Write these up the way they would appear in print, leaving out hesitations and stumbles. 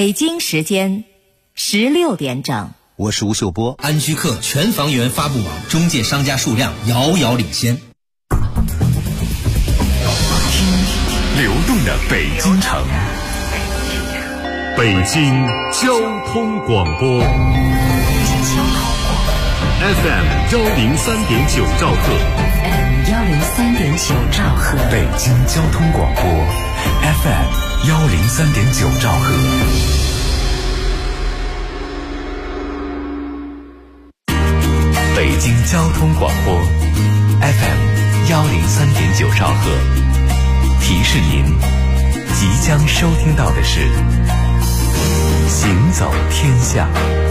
北京时间16点整， 我是吴秀波。 安居客全房源发布网中介商家数量遥遥领先。 流动的北京城，北京交通广播 FM 103.9兆赫 103.9兆赫， 北京交通广播 FM 103.9兆赫。北京交通广播 FM 103.9兆赫，提示您即将收听到的是行走天下。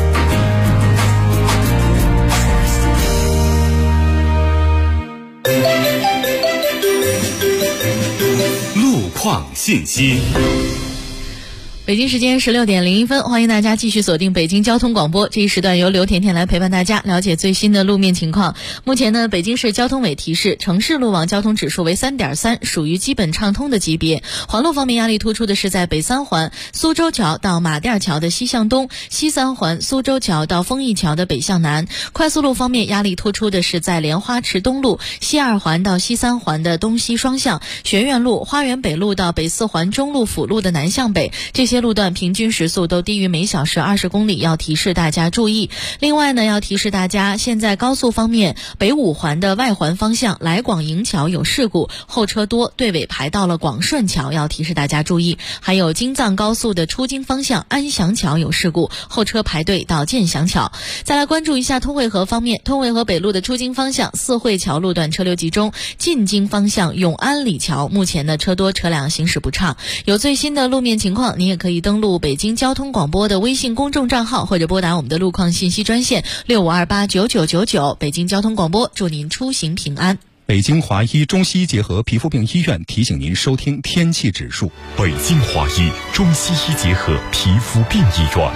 路况信息。 北京时间16点01分，欢迎大家继续锁定北京交通广播。这一时段由刘甜甜来陪伴大家了解最新的路面情况。目前呢，北京市交通委提示，城市路网交通指数为 3.3， 属于基本畅通的级别。环路方面压力突出的是在北三环苏州桥到马甸桥的西向东，西三环苏州桥到丰益桥的北向南。快速路方面压力突出的是在莲花池东路西二环到西三环的东西双向，学院路、花园北路到北四环中路辅路的南向北，这些路段平均时速都低于每小时20公里，要提示大家注意。另外呢，要提示大家，现在高速方面，北五环的外环方向来广营桥有事故，后车多，队尾排到了广顺桥，要提示大家注意。还有京藏高速的出京方向安祥桥有事故，后车排队到建祥桥。再来关注一下通惠河方面，通惠河北路的出京方向四惠桥路段车流集中，进京方向永安里桥目前的车多，车辆行驶不畅。有最新的路面情况，你也可以登录北京交通广播的微信公众账号，或者拨打我们的路况信息专线65289999。北京交通广播，祝您出行平安。 北京华医中西医结合皮肤病医院提醒您收听天气指数。 北京华医中西医结合皮肤病医院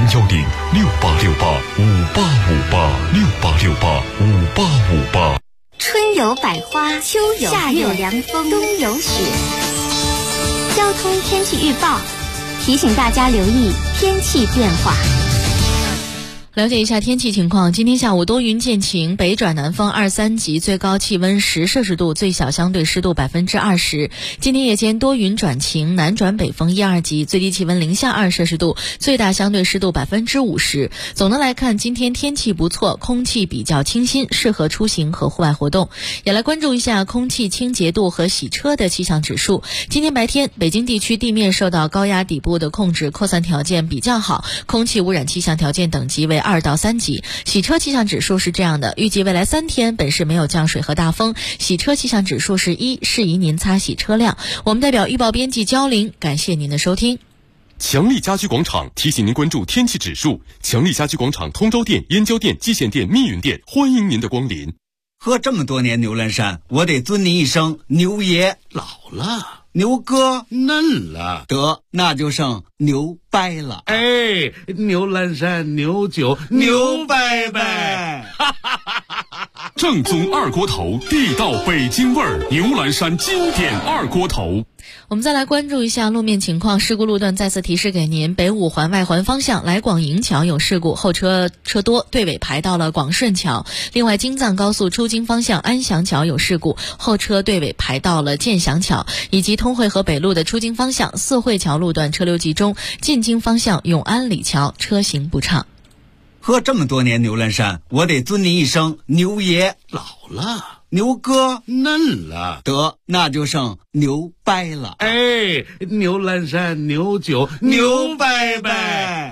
，0106868586868685858。 春有百花，秋有夏有凉风，冬有雪。交通天气预报提醒大家留意天气变化。 了解一下天气情况，今天下午多云见晴，北转南风2、3级，最高气温10摄氏度，最小相对湿度20%。今天夜间多云转晴，南转北风1、2级，最低气温0下2摄氏度，最大相对湿度50%。总的来看，今天天气不错，空气比较清新，适合出行和户外活动。也来关注一下空气清洁度和洗车的气象指数。今天白天，北京地区地面受到高压底部的控制，扩散条件比较好，空气污染气象条件等级为2到3级。洗车气象指数是这样的，预计未来3天本市没有降水和大风，洗车气象指数是1，适宜您擦洗车辆。我们代表预报编辑焦玲，感谢您的收听。 强力家居广场提醒您关注天气指数。强力家居广场通州店、燕郊店、蓟县店、密云店，欢迎您的光临。 喝这么多年牛栏山，我得尊您一声牛爷。 老了， 牛哥嫩了， 得那就剩牛掰了。 哎，牛栏山牛酒牛掰掰， 正宗二锅头，地道北京味儿，牛栏山经典二锅头。 我们再来关注一下路面情况，事故路段再次提示给您，北五环外环方向来广营桥有事故，后车多，队尾排到了广顺桥。另外，京藏高速出京方向安祥桥有事故，后车队尾排到了建祥桥。以及通惠河北路的出京方向四惠桥路段车流集中，进京方向永安里桥车行不畅。 喝这么多年牛栏山，我得尊您一声牛爷。 老了， 牛哥嫩了， 得那就剩牛掰了。 哎，牛栏山牛酒牛掰掰。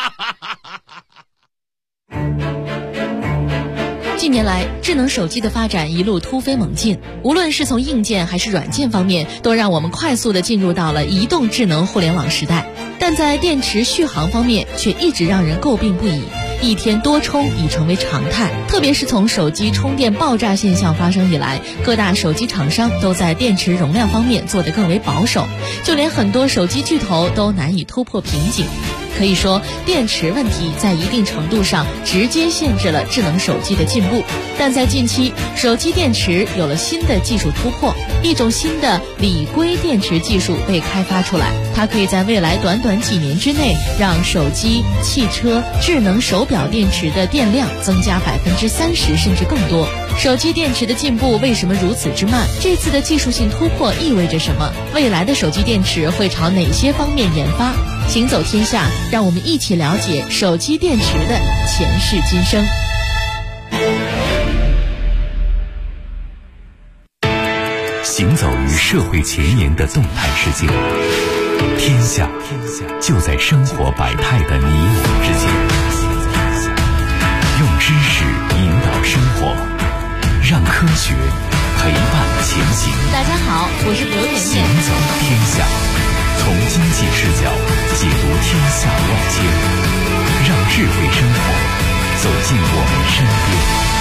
近年来，智能手机的发展一路突飞猛进，无论是从硬件还是软件方面，都让我们快速地进入到了移动智能互联网时代。但在电池续航方面，却一直让人诟病不已。一天多充已成为常态，特别是从手机充电爆炸现象发生以来，各大手机厂商都在电池容量方面做得更为保守，就连很多手机巨头都难以突破瓶颈。 可以说，电池问题在一定程度上直接限制了智能手机的进步。但在近期，手机电池有了新的技术突破，一种新的锂硅电池技术被开发出来，它可以在未来短短几年之内，让手机、汽车、智能手表电池的电量增加30%甚至更多。手机电池的进步为什么如此之慢？这次的技术性突破意味着什么？未来的手机电池会朝哪些方面研发？行走天下，让我们一起了解手机电池的前世今生。 行走于社会前沿的动态世界，天下就在生活百态的你我之间。用知识引导生活，让科学陪伴前行。 大家好，我是刘甜甜。 行走天下，从经济视角解读天下万千，让智慧生活走进我们身边。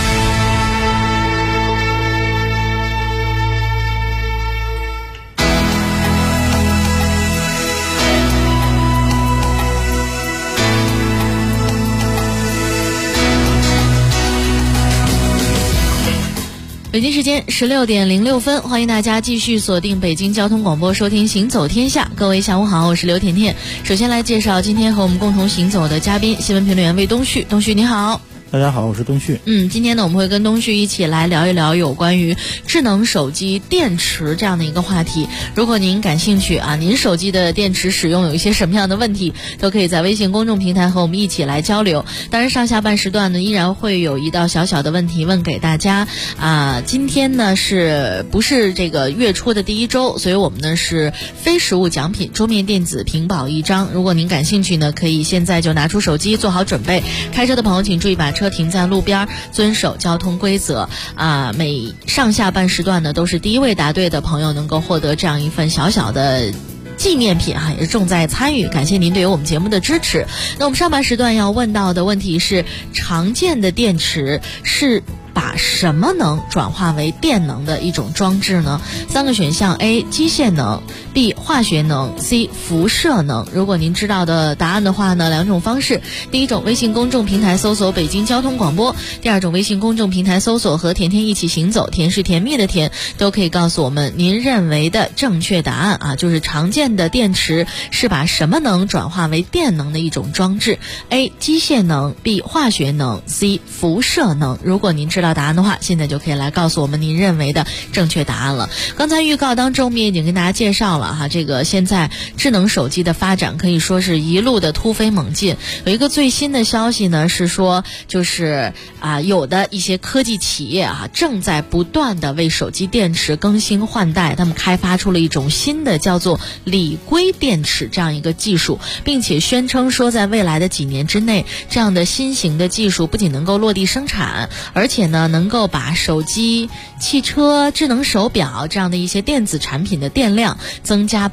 北京时间16点06分，欢迎大家继续锁定北京交通广播，收听行走天下。各位下午好，我是刘甜甜。首先来介绍今天和我们共同行走的嘉宾，新闻评论员魏东旭。东旭你好。 大家好，我是东旭。 今天呢，我们会跟东旭一起来聊一聊有关于智能手机电池这样的一个话题。如果您感兴趣啊，您手机的电池使用有一些什么样的问题，都可以在微信公众平台和我们一起来交流。当然，上下半时段呢，依然会有一道小小的问题问给大家啊。今天呢，不是这个月初的第一周，所以我们呢是非实物奖品桌面电子屏保1张。如果您感兴趣呢，可以现在就拿出手机做好准备。开车的朋友请注意把车停在路边，遵守交通规则啊！每上下半时段呢，都是第一位答对的朋友能够获得这样一份小小的纪念品也是重在参与，感谢您对于我们节目的支持。那我们上半时段要问到的问题是，常见的电池是把什么能转化为电能的一种装置呢？3个选项 A 机械能， B 化学能， C 辐射能。如果您知道的答案的话呢，2种方式。第一种，微信公众平台搜索北京交通广播；第二种，微信公众平台搜索和甜甜一起行走，甜是甜蜜的甜，都可以告诉我们您认为的正确答案啊，就是常见的电池是把什么能转化为电能的一种装置。 A 机械能， B 化学能， C 辐射能。如果您知道答案的话，现在就可以来告诉我们您认为的正确答案了。刚才预告当中我们也已经跟大家介绍了哈，这个现在智能手机的发展可以说是一路的突飞猛进。有一个最新的消息呢，是说就是有的一些科技企业正在不断的为手机电池更新换代，他们开发出了一种新的叫做锂硅电池这样一个技术，并且宣称说在未来的几年之内，这样的新型的技术不仅能够落地生产，而且呢能够把手机、汽车、智能手表这样的一些电子产品的电量增加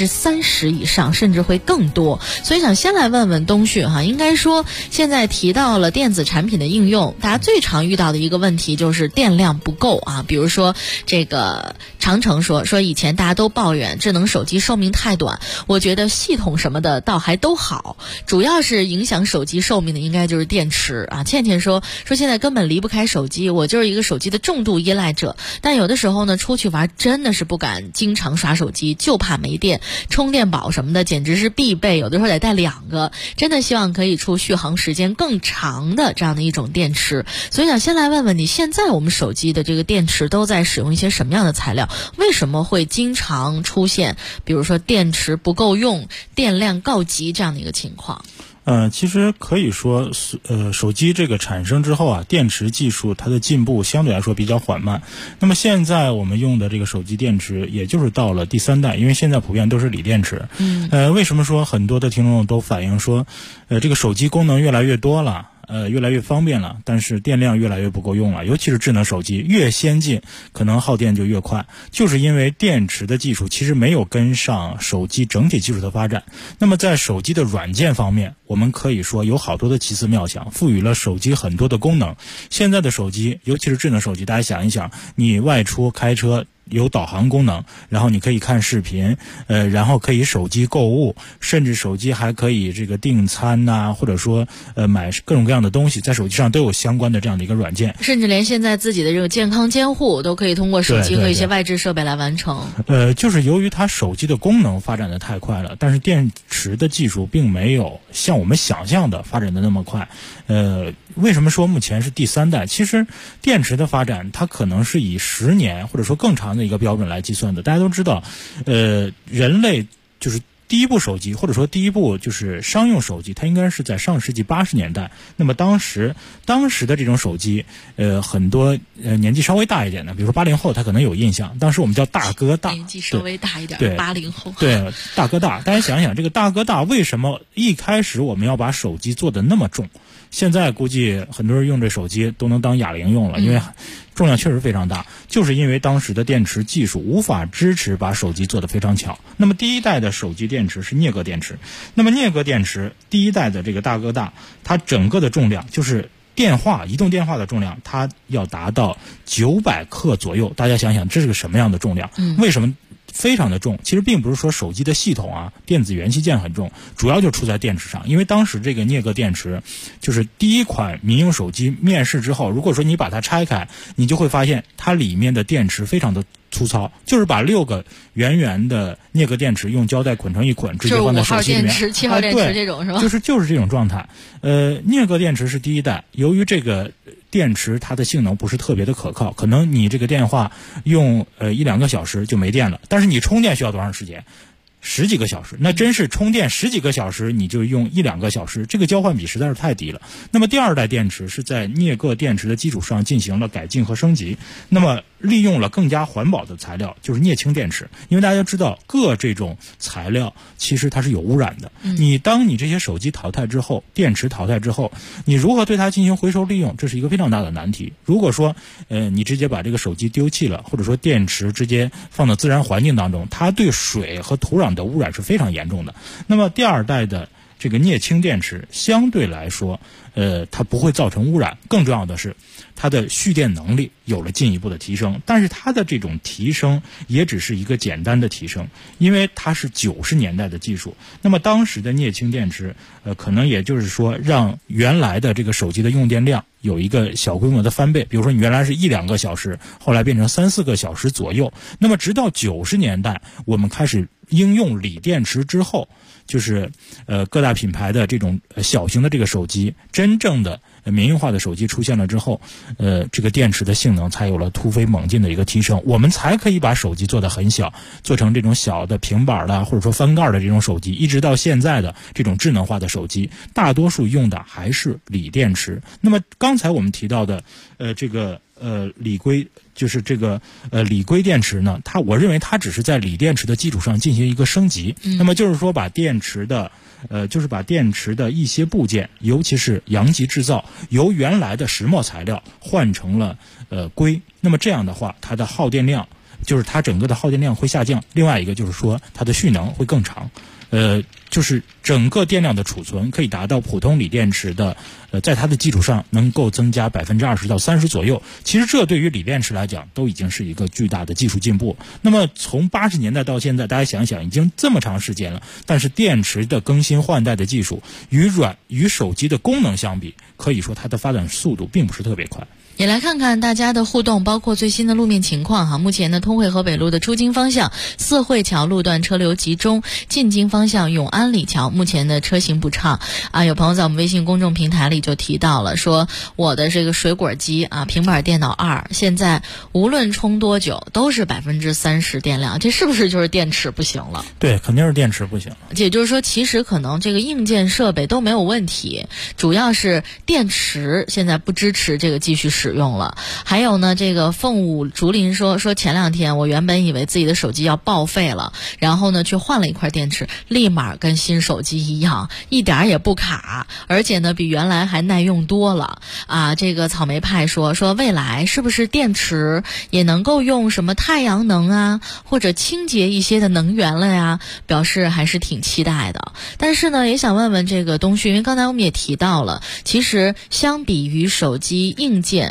30%以上，甚至会更多。所以想先来问问东旭应该说现在提到了电子产品的应用，大家最常遇到的一个问题就是电量不够啊。比如说这个长城说以前大家都抱怨智能手机寿命太短，我觉得系统什么的倒还都好，主要是影响手机寿命的应该就是电池啊。倩倩说现在根本离不开手机，我就是一个手机的重度依赖者，但有的时候呢出去玩真的是不敢经常刷手机，就怕没电，充电宝什么的简直是必备，有的时候得带2个，真的希望可以出续航时间更长的这样的一种电池。所以想先来问问你，现在我们手机的这个电池都在使用一些什么样的材料？为什么会经常出现比如说电池不够用、电量告急这样的一个情况？ 其实可以说手机这个产生之后电池技术它的进步相对来说比较缓慢。那么现在我们用的这个手机电池也就是到了第3代，因为现在普遍都是锂电池。为什么说很多的听众都反映说这个手机功能越来越多了，越来越方便了，但是电量越来越不够用了，尤其是智能手机越先进可能耗电就越快，就是因为电池的技术其实没有跟上手机整体技术的发展。那么在手机的软件方面，我们可以说有好多的奇思妙想，赋予了手机很多的功能。现在的手机尤其是智能手机，大家想一想，你外出开车有导航功能，然后你可以看视频，然后可以手机购物，甚至手机还可以这个订餐呐，或者说买各种各样的东西，在手机上都有相关的这样的一个软件， 甚至连现在自己的这个健康监护都可以通过手机和一些外置设备来完成。 就是由于它手机的功能发展的太快了，但是电池的技术并没有像我们想象的发展的那么快。为什么说目前是第3代？其实电池的发展它可能是以10年或者说更长的一个标准来计算的。大家都知道，人类就是第一部手机，或者说第一部就是商用手机，它应该是在上世纪80年代。那么当时的这种手机，很多年纪稍微大一点的，比如说80后，他可能有印象。当时我们叫大哥大， 年纪稍微大一点的 80后， 对，大哥大。大家想想，这个大哥大为什么一开始我们要把手机做得那么重？现在估计很多人用这手机都能当哑铃用了，因为重量确实非常大，就是因为当时的电池技术无法支持把手机做得非常巧。那么第一代的手机电池是镍铬电池，那么镍铬电池第一代的这个大哥大，它整个的重量就是移动电话的重量，它要达到900克左右。大家想想，这是个什么样的重量？为什么非常的重？其实并不是说手机的系统啊、电子元器件很重，主要就出在电池上。因为当时这个镍铬电池就是第一款民用手机面世之后，如果说你把它拆开，你就会发现它里面的电池非常的粗糙，就是把6个圆圆的镍铬电池用胶带捆成一捆，直接放在手机里面。 就是5号电池、7号电池这种是吧？ 就是这种状态。镍铬电池是第一代，由于这个电池它的性能不是特别的可靠，可能你这个电话用1-2个小时就没电了，但是你充电需要多长时间？10几个小时，那真是充电10几个小时你就用1-2个小时，这个交换比实在是太低了。那么第2代电池是在镍铬电池的基础上进行了改进和升级，那么利用了更加环保的材料，就是镍氢电池。因为大家知道铬这种材料其实它是有污染的，当你这些手机淘汰之后，电池淘汰之后，你如何对它进行回收利用，这是一个非常大的难题。如果说你直接把这个手机丢弃了，或者说电池直接放到自然环境当中，它对水和土壤的污染是非常严重的。那么第2代的这个镍氢电池相对来说它不会造成污染，更重要的是它的蓄电能力有了进一步的提升。但是它的这种提升也只是一个简单的提升，因为它是90年代的技术。那么当时的镍氢电池可能也就是说让原来的这个手机的用电量有一个小规模的翻倍，比如说你原来是1-2个小时，后来变成3-4个小时左右。那么直到90年代我们开始应用锂电池之后，就是各大品牌的这种小型的这个手机，真正的民用化的手机出现了之后，这个电池的性能才有了突飞猛进的一个提升，我们才可以把手机做得很小，做成这种小的平板的或者说翻盖的这种手机，一直到现在的这种智能化的手机，大多数用的还是锂电池。那么刚才我们提到的这个锂硅，就是这个锂硅电池呢，我认为它只是在锂电池的基础上进行一个升级。那么就是说把电池的一些部件，尤其是阳极制造，由原来的石墨材料换成了硅。那么这样的话，它的耗电量，就是它整个的耗电量会下降。另外一个就是说它的续能会更长。就是整个电量的储存可以达到普通锂电池的，在它的基础上能够增加20%到30%左右。其实这对于锂电池来讲都已经是一个巨大的技术进步。那么从80年代到现在，大家想想已经这么长时间了，但是电池的更新换代的技术与手机的功能相比，可以说它的发展速度并不是特别快。 也来看看大家的互动，包括最新的路面情况哈。目前呢，通惠河北路的出京方向四惠桥路段车流集中，进京方向永安里桥目前的车行不畅啊。有朋友在我们微信公众平台里就提到了，说我的这个水果机啊、平板电脑2现在无论充多久都是30%电量，这是不是就是电池不行了？ 对，肯定是电池不行了。 也就是说，其实可能这个硬件设备都没有问题，主要是电池现在不支持这个继续使用了。还有呢，这个凤舞竹林说前2天我原本以为自己的手机要报废了，然后呢去换了一块电池，立马跟新手机一样，一点也不卡，而且呢比原来还耐用多了啊。这个草莓派说未来是不是电池也能够用什么太阳能啊，或者清洁一些的能源了呀？表示还是挺期待的。但是呢，也想问问这个东旭，因为刚才我们也提到了，其实相比于手机硬件，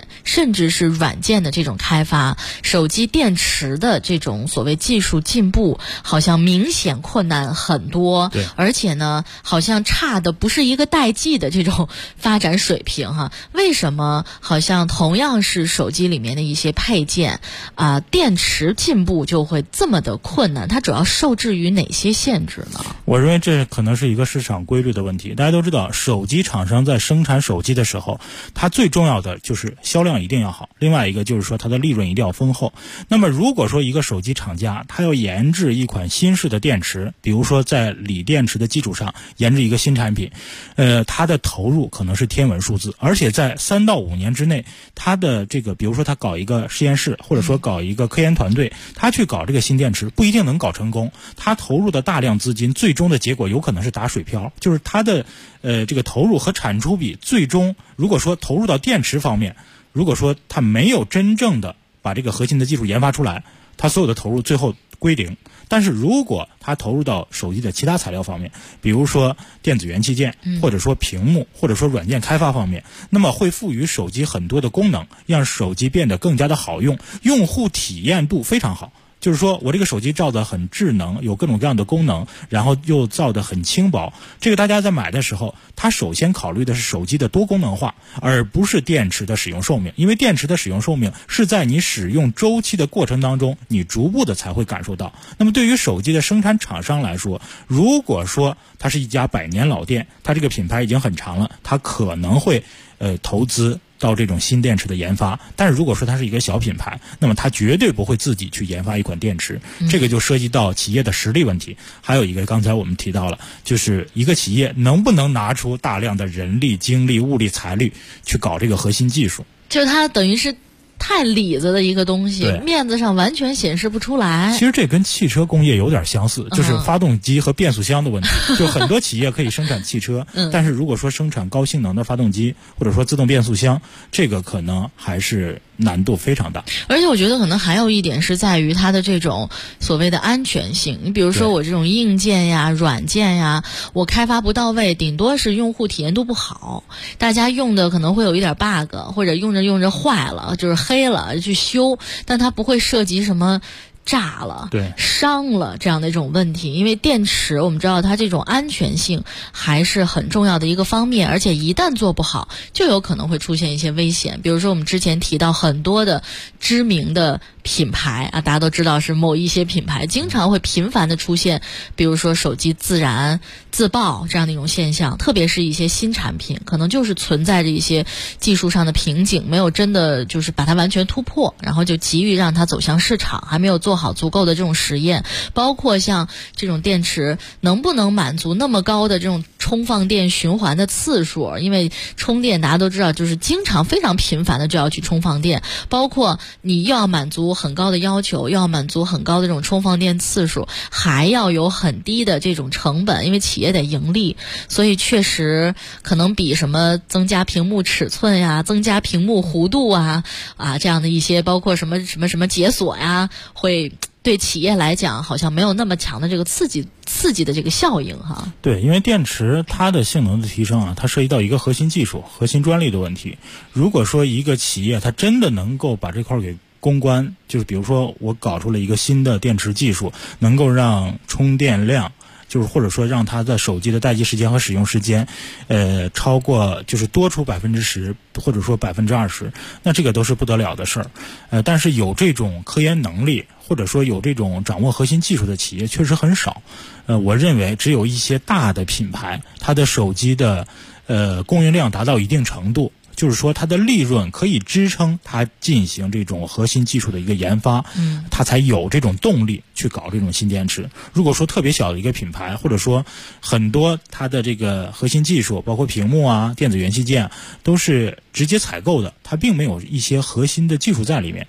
件甚至是软件的这种开发，手机电池的这种所谓技术进步好像明显困难很多， 对， 而且呢好像差的不是一个代际的这种发展水平哈。为什么好像同样是手机里面的一些配件电池进步就会这么的困难？它主要受制于哪些限制呢？ 我认为这可能是一个市场规律的问题。大家都知道，手机厂商在生产手机的时候，它最重要的就是销量一定要好，另外一个就是说它的利润一定要丰厚。那么如果说一个手机厂家它要研制一款新式的电池，比如说在锂电池的基础上研制一个新产品，它的投入可能是天文数字，而且在3到5年之内，它的这个比如说它搞一个实验室，或者说搞一个科研团队，它去搞这个新电池不一定能搞成功，它投入的大量资金最终的结果有可能是打水漂，就是它的这个投入和产出比最终如果说投入到电池方面，如果说它没有真正的把这个核心的技术研发出来，它所有的投入最后归零。但是如果它投入到手机的其他材料方面，比如说电子元器件，或者说屏幕，或者说软件开发方面，那么会赋予手机很多的功能，让手机变得更加的好用，用户体验度非常好。就是说我这个手机造的很智能，有各种各样的功能，然后又造的很轻薄，这个大家在买的时候，它首先考虑的是手机的多功能化，而不是电池的使用寿命。因为电池的使用寿命是在你使用周期的过程当中，你逐步的才会感受到。那么对于手机的生产厂商来说，如果说它是一家100年老店，它这个品牌已经很长了，它可能会投资到这种新电池的研发。但是如果说它是一个小品牌，那么它绝对不会自己去研发一款电池，这个就涉及到企业的实力问题。还有一个刚才我们提到了，就是一个企业能不能拿出大量的人力、精力、物力、财力去搞这个核心技术， 就它等于是太里子的一个东西，面子上完全显示不出来。 其实这跟汽车工业有点相似，就是发动机和变速箱的问题。就很多企业可以生产汽车，但是如果说生产高性能的发动机或者说自动变速箱，这个可能还是难度非常大。 而且我觉得可能还有一点是在于它的这种所谓的安全性。你比如说我这种硬件呀、软件呀，我开发不到位，顶多是用户体验度不好，大家用的可能会有一点 bug， 或者用着用着坏了，就是黑了去修，但它不会涉及什么炸了、伤了这样的一种问题。因为电池我们知道它这种安全性还是很重要的一个方面，而且一旦做不好就有可能会出现一些危险。比如说我们之前提到很多的知名的品牌大家都知道是某一些品牌经常会频繁的出现，比如说手机自燃自爆这样的一种现象，特别是一些新产品可能就是存在着一些技术上的瓶颈，没有真的就是把它完全突破，然后就急于让它走向市场，还没有做好足够的这种实验。包括像这种电池能不能满足那么高的这种充放电循环的次数，因为充电大家都知道就是经常非常频繁的就要去充放电，包括你又要满足很高的要求，又要满足很高的这种充放电次数，还要有很低的这种成本，因为企业得盈利，所以确实可能比什么增加屏幕尺寸呀、增加屏幕弧度这样的一些，包括什么解锁呀，会对企业来讲好像没有那么强的这个刺激的这个效应哈。 对，因为电池它的性能的提升它涉及到一个核心技术、核心专利的问题。如果说一个企业它真的能够把这块给攻关，就是比如说我搞出了一个新的电池技术，能够让充电量，就是或者说让它的手机的待机时间和使用时间超过，就是多出10%或者说20%，那这个都是不得了的事儿。但是有这种科研能力或者说有这种掌握核心技术的企业确实很少。我认为只有一些大的品牌，它的手机的供应量达到一定程度，就是说它的利润可以支撑它进行这种核心技术的一个研发，它才有这种动力去搞这种新电池。如果说特别小的一个品牌，或者说很多它的这个核心技术包括屏幕电子元器件都是直接采购的，它并没有一些核心的技术在里面，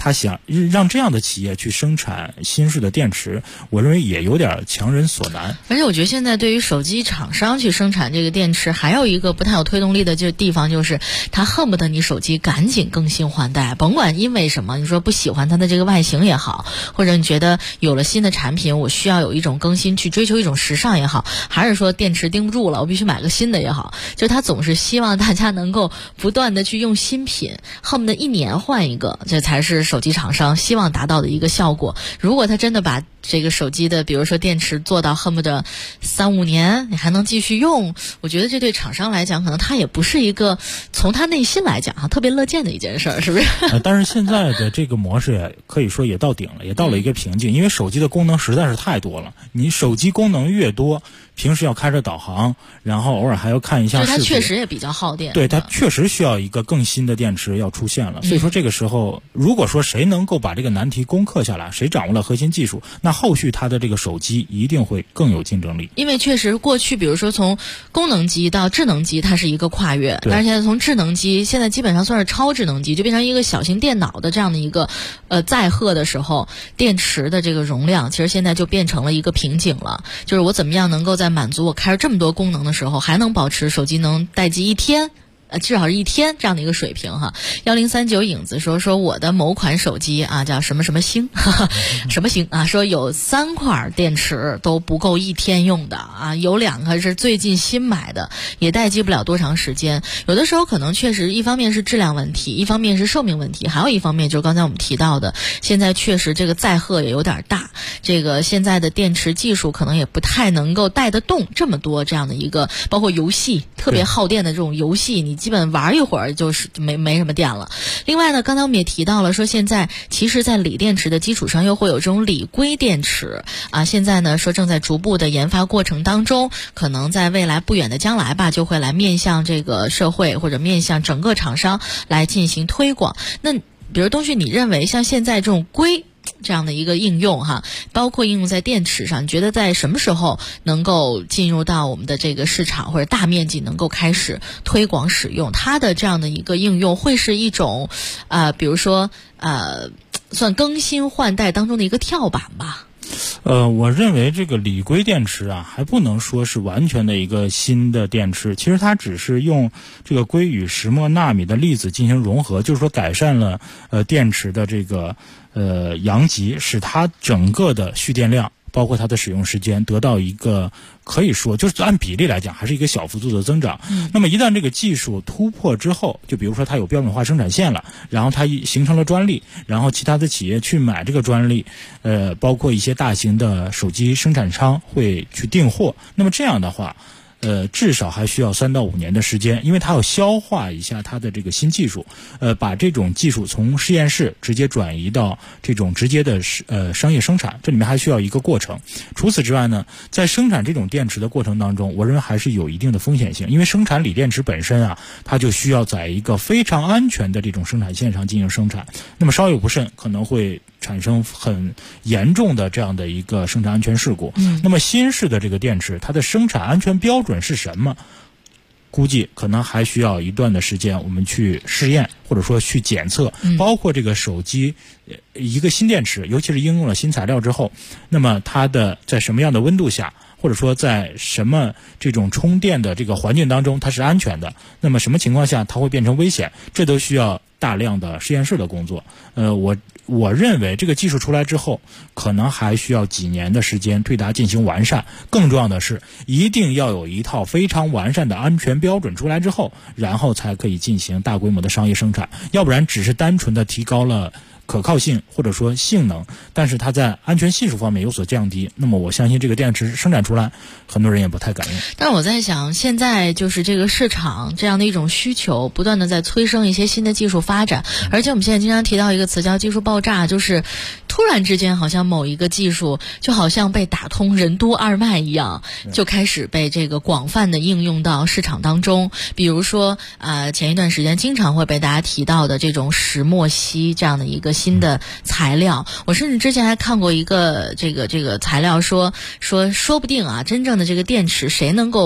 他想让这样的企业去生产新式的电池，我认为也有点强人所难。 而且我觉得现在对于手机厂商去生产这个电池，还有一个不太有推动力的地方，就是他恨不得你手机赶紧更新换代，甭管因为什么，你说不喜欢它的这个外形也好，或者你觉得有了新的产品我需要有一种更新去追求一种时尚也好，还是说电池盯不住了我必须买个新的也好，就他总是希望大家能够不断的去用新品，恨不得1年换一个，这才是手机厂商希望达到的一个效果。如果他真的把这个手机的比如说电池做到恨不得3-5年你还能继续用，我觉得这对厂商来讲可能他也不是一个从他内心来讲特别乐见的一件事儿，是不是？ 但是现在的这个模式也可以说也到顶了，也到了一个瓶颈，因为手机的功能实在是太多了，你手机功能越多，平时要开着导航，然后偶尔还要看一下视频， 它确实也比较耗电。 对，它确实需要一个更新的电池要出现了。所以说这个时候，如果说谁能够把这个难题攻克下来，谁掌握了核心技术，那后续它的这个手机一定会更有竞争力。 因为确实过去比如说从功能机到智能机它是一个跨越，但是现在从智能机现在基本上算是超智能机，就变成一个小型电脑的这样的一个载荷的时候，电池的这个容量其实现在就变成了一个瓶颈了，就是我怎么样能够在满足我开着这么多功能的时候还能保持手机能待机1天，至少是1天这样的一个水平哈。1039影子说我的某款手机叫什么什么星什么星说有3块电池都不够1天用的有2个是最近新买的，也待机不了多长时间。有的时候可能确实一方面是质量问题，一方面是寿命问题，还有一方面就是刚才我们提到的，现在确实这个载荷也有点大，这个现在的电池技术可能也不太能够带得动这么多这样的一个，包括游戏特别耗电的这种游戏，你基本玩一会儿就是没什么电了。另外呢，刚才我们也提到了说现在其实在锂电池的基础上又会有这种锂硅电池现在呢说正在逐步的研发过程当中，可能在未来不远的将来吧，就会来面向这个社会或者面向整个厂商来进行推广。那比如东旭，你认为像现在这种硅这样的一个应用包括应用在电池上，你觉得在什么时候能够进入到我们的这个市场，或者大面积能够开始推广使用？它的这样的一个应用会是一种比如说算更新换代当中的一个跳板吧？ 我认为这个锂硅电池还不能说是完全的一个新的电池，其实它只是用这个硅与石墨纳米的粒子进行融合，就是说改善了电池的这个阳极，使它整个的蓄电量包括它的使用时间得到一个可以说就是按比例来讲还是一个小幅度的增长。那么一旦这个技术突破之后，就比如说它有标准化生产线了，然后它形成了专利，然后其他的企业去买这个专利，包括一些大型的手机生产商会去订货，那么这样的话至少还需要3到5年的时间，因为它要消化一下它的这个新技术，把这种技术从实验室直接转移到这种直接的商业生产，这里面还需要一个过程。除此之外呢，在生产这种电池的过程当中，我认为还是有一定的风险性，因为生产锂电池本身它就需要在一个非常安全的这种生产线上进行生产，那么稍有不慎可能会产生很严重的这样的一个生产安全事故。那么新式的这个电池，它的生产安全标准是什么？估计可能还需要一段的时间我们去试验，或者说去检测，包括这个手机一个新电池，尤其是应用了新材料之后，那么它的在什么样的温度下，或者说在什么这种充电的这个环境当中它是安全的，那么什么情况下它会变成危险，这都需要大量的实验室的工作。我认为这个技术出来之后，可能还需要几年的时间对它进行完善。更重要的是，一定要有一套非常完善的安全标准出来之后，然后才可以进行大规模的商业生产。要不然只是单纯的提高了可靠性或者说性能，但是它在安全系数方面有所降低，那么我相信这个电池生产出来，很多人也不太敢用。 但是我在想，现在就是这个市场这样的一种需求，不断的在催生一些新的技术发展，而且我们现在经常提到一个词叫技术爆炸，就是突然之间好像某一个技术就好像被打通任督二脉一样，就开始被这个广泛的应用到市场当中。比如说前一段时间经常会被大家提到的这种石墨烯这样的一个新的材料，我甚至之前还看过一个这个材料说不定真正的这个电池谁能够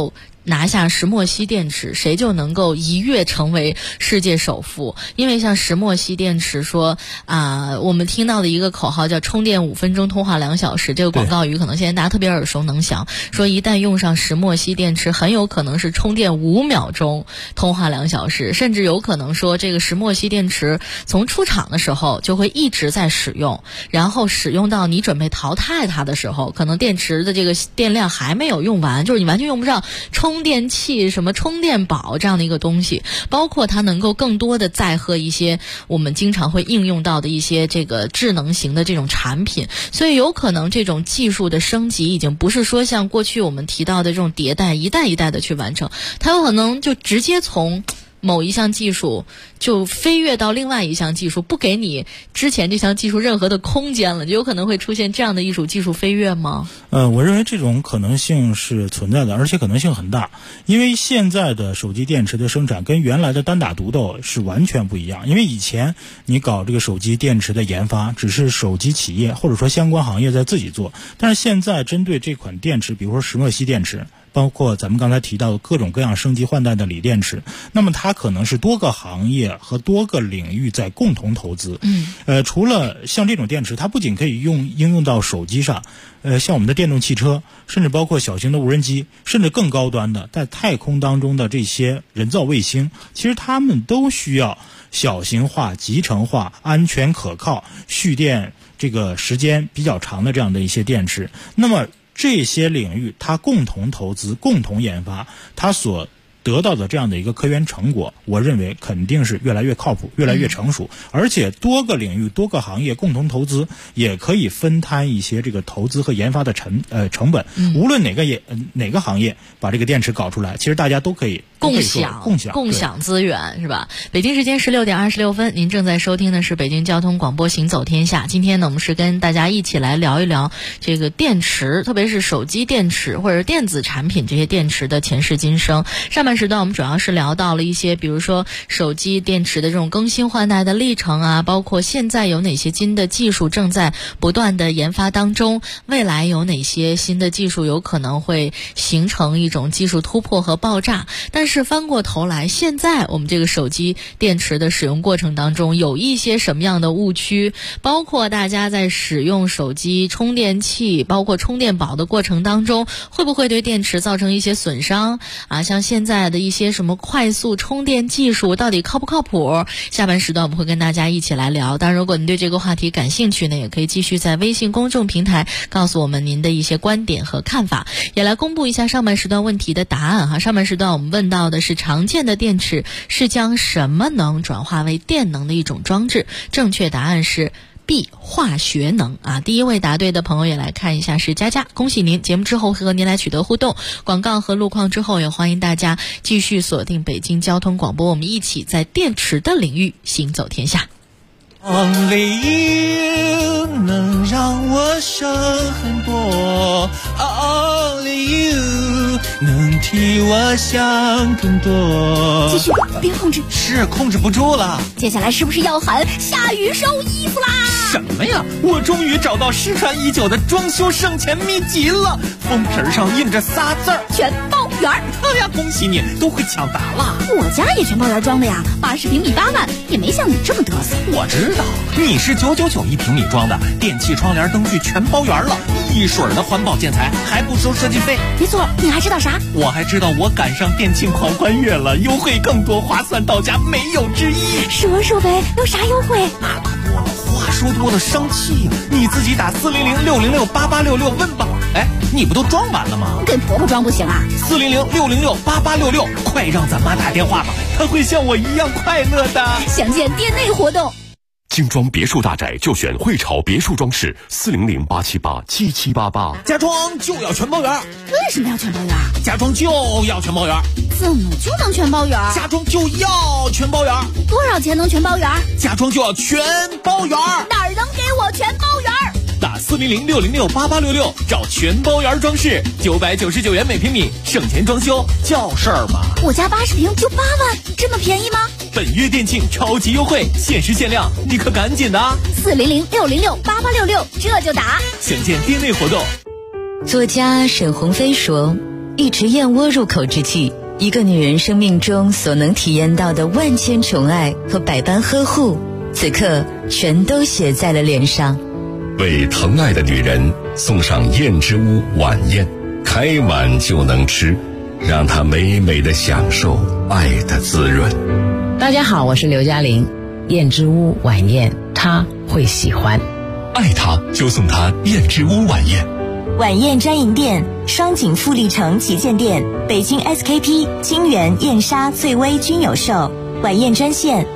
拿下石墨烯电池，谁就能够一跃成为世界首富。因为像石墨烯电池说我们听到的一个口号叫充电5分钟通话2小时，这个广告语可能现在大家特别耳熟能详，说一旦用上石墨烯电池，很有可能是充电5秒钟通话2小时，甚至有可能说这个石墨烯电池从出厂的时候就会一直在使用，然后使用到你准备淘汰它的时候，可能电池的这个电量还没有用完，就是你完全用不上充电器什么充电宝这样的一个东西，包括它能够更多的载荷一些我们经常会应用到的一些这个智能型的这种产品。所以有可能这种技术的升级已经不是说像过去我们提到的这种迭代一代一代的去完成，它有可能就直接从某一项技术就飞跃到另外一项技术，不给你之前这项技术任何的空间了，就有可能会出现这样的一种技术飞跃吗？ 我认为这种可能性是存在的，而且可能性很大。因为现在的手机电池的生产跟原来的单打独斗是完全不一样。因为以前你搞这个手机电池的研发只是手机企业或者说相关行业在自己做，但是现在针对这款电池，比如说石墨烯电池，包括咱们刚才提到的各种各样升级换代的锂电池，那么它可能是多个行业和多个领域在共同投资。除了像这种电池，它不仅可以应用到手机上，像我们的电动汽车，甚至包括小型的无人机，甚至更高端的在太空当中的这些人造卫星，其实它们都需要小型化、集成化、安全可靠、蓄电这个时间比较长的这样的一些电池。那么这些领域它共同投资、共同研发，它所得到的这样的一个科研成果，我认为肯定是越来越靠谱、越来越成熟，而且多个领域、多个行业共同投资，也可以分摊一些这个投资和研发的成本。无论哪个行业把这个电池搞出来，其实大家都可以共享资源，是吧？北京时间16点26分，您正在收听的是北京交通广播《行走天下》。今天呢，我们是跟大家一起来聊一聊这个电池，特别是手机电池或者电子产品这些电池的前世今生。上半时段我们主要是聊到了一些，比如说手机电池的这种更新换代的历程啊，包括现在有哪些新的技术正在不断的研发当中，未来有哪些新的技术有可能会形成一种技术突破和爆炸。但是翻过头来，现在我们这个手机电池的使用过程当中有一些什么样的误区，包括大家在使用手机充电器包括充电宝的过程当中，会不会对电池造成一些损伤啊？像现在的一些什么快速充电技术到底靠不靠谱？下半时段我们会跟大家一起来聊。当然如果您对这个话题感兴趣呢，也可以继续在微信公众平台告诉我们您的一些观点和看法。也来公布一下上半时段问题的答案哈。上半时段我们问到的是常见的电池是将什么能转化为电能的一种装置，正确答案是B， 化学能啊。第一位答对的朋友也来看一下是佳佳，恭喜您！节目之后会和您来取得互动，广告和路况之后也欢迎大家继续锁定北京交通广播，我们一起在电池的领域行走天下。 Only you 能让我省很多 ，Only you 能替我想更多。 继续，别控制， 是控制不住了。 接下来是不是要喊下雨收衣服啦？ 什么呀？我终于找到失传已久的装修省钱秘籍了，封皮上印着仨字儿： 全包圆。 哎呀，恭喜你，都会抢答了。 我家也全包圆装的呀，80平米8万，也没像你这么嘚瑟。 我知道，你是999一平米装的，电器、窗帘、灯具全包圆了，一水的环保建材，还不收设计费。 没错，你还知道啥？ 我还知道我赶上电竞狂欢月了，优惠更多，划算到家没有之一。 说说呗，有啥优惠？ 那可多了，话说多了伤气呀！你自己打400-606-8866问吧。哎，你不都装完了吗？ 跟婆婆装不行啊 ！400-606-8866，快让咱妈打电话吧，她会像我一样快乐的。 详见店内活动。 精装别墅大宅就选汇潮别墅装饰，400-878-7788。 家装就要全包圆。 为什么要全包圆？ 家装就要全包圆。 怎么就能全包圆？ 家装就要全包圆。 多少钱能全包圆？ 家装就要全包圆。 哪儿能给我全包圆？ 打400-606-8866找全包圆装饰，999元每平米，省钱装修叫事儿吗？ 我家80平就8万，这么便宜吗？ 本月店庆超级优惠，限时限量，你可赶紧的 ！400-606-8866，这就打。 详见店内活动。 作家沈鸿飞说， 一池燕窝入口之际，一个女人生命中所能体验到的万千宠爱和百般呵护，此刻全都写在了脸上。 为疼爱的女人送上燕之屋晚宴，开碗就能吃，让她美美的享受爱的滋润。 大家好，我是刘嘉玲。燕之屋晚宴，她会喜欢。 爱她就送她燕之屋晚宴。 晚宴专营店：双井富力城旗舰店、北京 SKP、金源、燕莎、翠微均有售。晚宴专线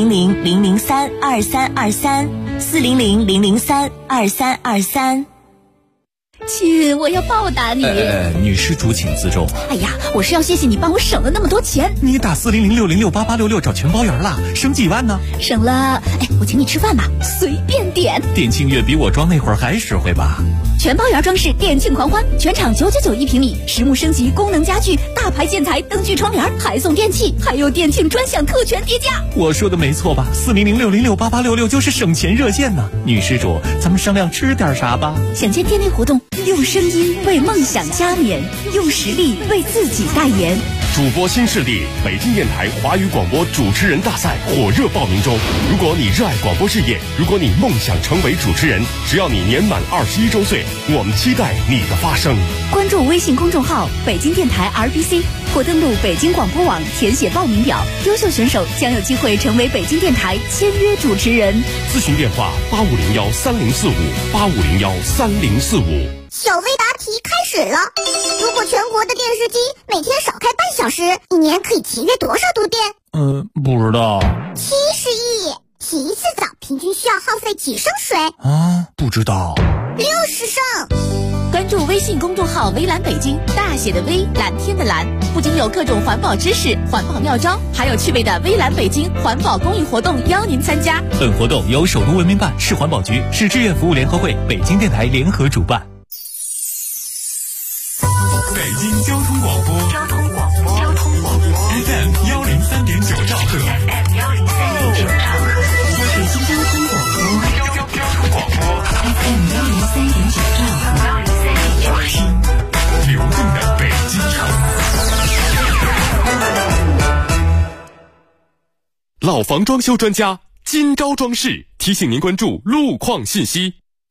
400-003-2323，400-003-2323。 亲，我要报答你。 女施主请自重。 哎呀，我是要谢谢你帮我省了那么多钱。 你打400606866找全包圆了，省几万呢？ 省了。我请你吃饭吧，随便点。 店庆月比我装那会儿还实惠吧？ 全包圆装饰店庆狂欢，全场999一平米，实木升级功能家具，大牌建材灯具窗帘，还送电器，还有店庆专享特权叠加。 我说的没错吧？400606866就是省钱热线呢。女施主，咱们商量吃点啥吧？ 想见店内活动，用声音为梦想加冕，用实力为自己代言。 主播新势力北京电台华语广播主持人大赛火热报名中。如果你热爱广播事业，如果你梦想成为主持人，只要你年满21周岁，我们期待你的发声。 关注微信公众号北京电台 RBC 或登录北京广播网填写报名表，优秀选手将有机会成为北京电台签约主持人。 咨询电话85013045，85013045。 小微答题开始了。如果全国的电视机每天少开半小时，一年可以节约多少度电？ 不知道。 70亿。洗一次澡平均需要耗费几升水？ 不知道。 60升。 关注微信公众号微蓝北京，大写的微，蓝天的蓝，不仅有各种环保知识、环保妙招，还有趣味的微蓝北京环保公益活动邀您参加。 本活动由首都文明办、市环保局、市志愿服务联合会、北京电台联合主办。 北京交通广播FM 103.9兆赫， 北京交通广播 FM 103.9兆赫， 听流动的北京城。 老房装修专家今朝装饰提醒您关注路况信息。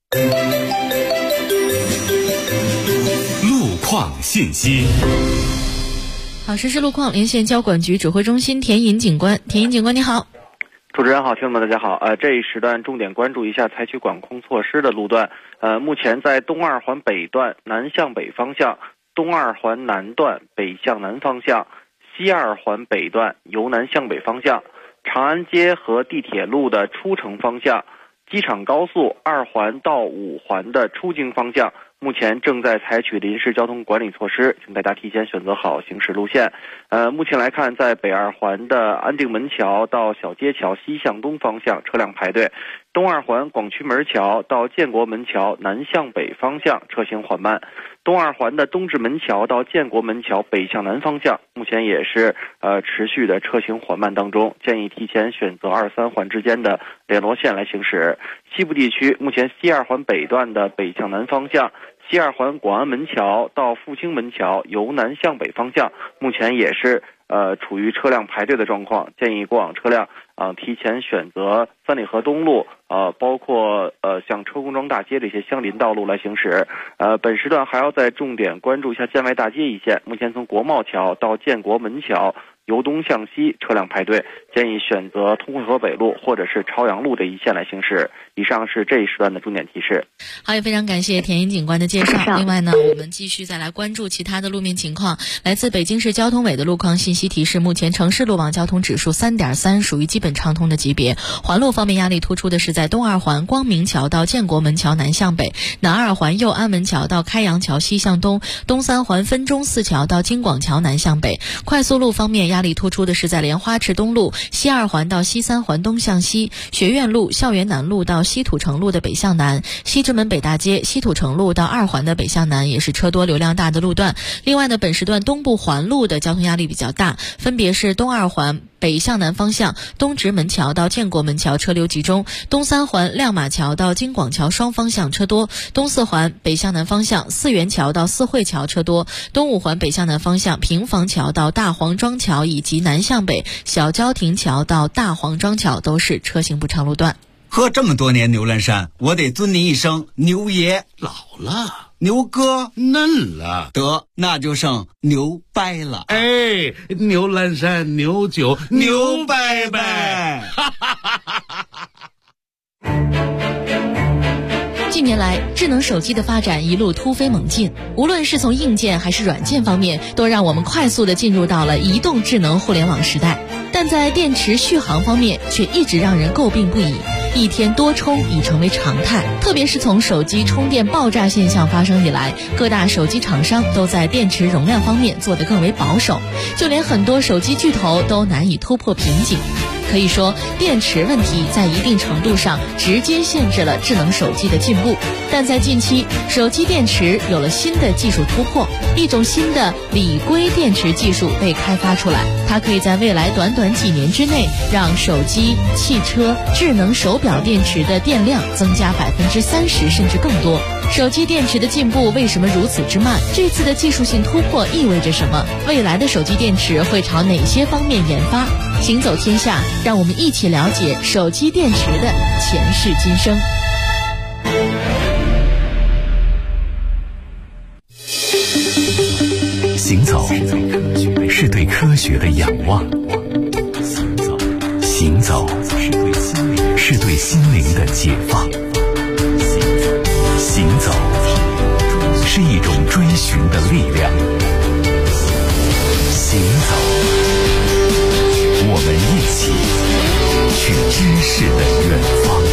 路况信息。 好，实时路况，连线交管局指挥中心田颖警官。田颖警官，你好。 主持人好，听众们大家好。这一时段重点关注一下采取管控措施的路段。目前在东二环北段南向北方向、东二环南段北向南方向、西二环北段由南向北方向、长安街和地铁路的出城方向、机场高速2环到5环的出京方向，目前正在采取临时交通管理措施，请大家提前选择好行驶路线。目前来看，在北二环的安定门桥到小街桥西向东方向车辆排队，东二环广渠门桥到建国门桥南向北方向车行缓慢，东二环的东直门桥到建国门桥北向南方向目前也是持续的车行缓慢当中，建议提前选择2、3环之间的联络线来行驶。西部地区目前西二环北段的北向南方向、西二环广安门桥到复兴门桥由南向北方向目前也是处于车辆排队的状况，建议过往车辆提前选择三里河东路包括像车公庄大街这些相邻道路来行驶。本时段还要再重点关注一下建外大街一线，目前从国贸桥到建国门桥由东向西车辆排队，建议选择通惠河北路或者是朝阳路的一线来行驶。以上是这一时段的重点提示。 好，也非常感谢田颖警官的介绍。另外呢，我们继续再来关注其他的路面情况。来自北京市交通委的路况信息提示，目前城市路网交通指数3.3，属于基本畅通的级别。环路方面压力突出的是在东二环光明桥到建国门桥南向北，南二环右安门桥到开阳桥西向东，东三环分钟寺桥到京广桥南向北。快速路方面压力突出的是在莲花池东路西二环到西三环东向西，学院路校园南路到西土城路的北向南，西直门北大街西土城路到2环的北向南也是车多流量大的路段。另外呢，本时段东部环路的交通压力比较大，分别是东二环北向南方向东直门桥到建国门桥车流集中，东三环亮马桥到京广桥双方向车多，东四环北向南方向四元桥到四惠桥车多，东五环北向南方向平房桥到大黄庄桥以及南向北小郊亭桥到大黄庄桥都是车行不畅路段。 喝这么多年牛栏山，我得尊你一声牛爷。 老了， 牛哥嫩了， 得那就剩牛掰了。 哎，牛栏山牛酒牛掰掰。 近年来，智能手机的发展一路突飞猛进，无论是从硬件还是软件方面，都让我们快速地进入到了移动智能互联网时代。但在电池续航方面，却一直让人诟病不已。一天多充已成为常态，特别是从手机充电爆炸现象发生以来，各大手机厂商都在电池容量方面做得更为保守，就连很多手机巨头都难以突破瓶颈。可以说，电池问题在一定程度上直接限制了智能手机的进步。但在近期，手机电池有了新的技术突破，一种新的锂硅电池技术被开发出来，它可以在未来短短几年之内，让手机、汽车、智能手表电池的电量增加30%甚至更多。手机电池的进步为什么如此之慢？这次的技术性突破意味着什么？未来的手机电池会朝哪些方面研发？行走天下，让我们一起了解手机电池的前世今生。 行走是对科学的仰望，行走是对心灵的解放，行走是一种追寻的力量，行走，我们一起去知识的远方。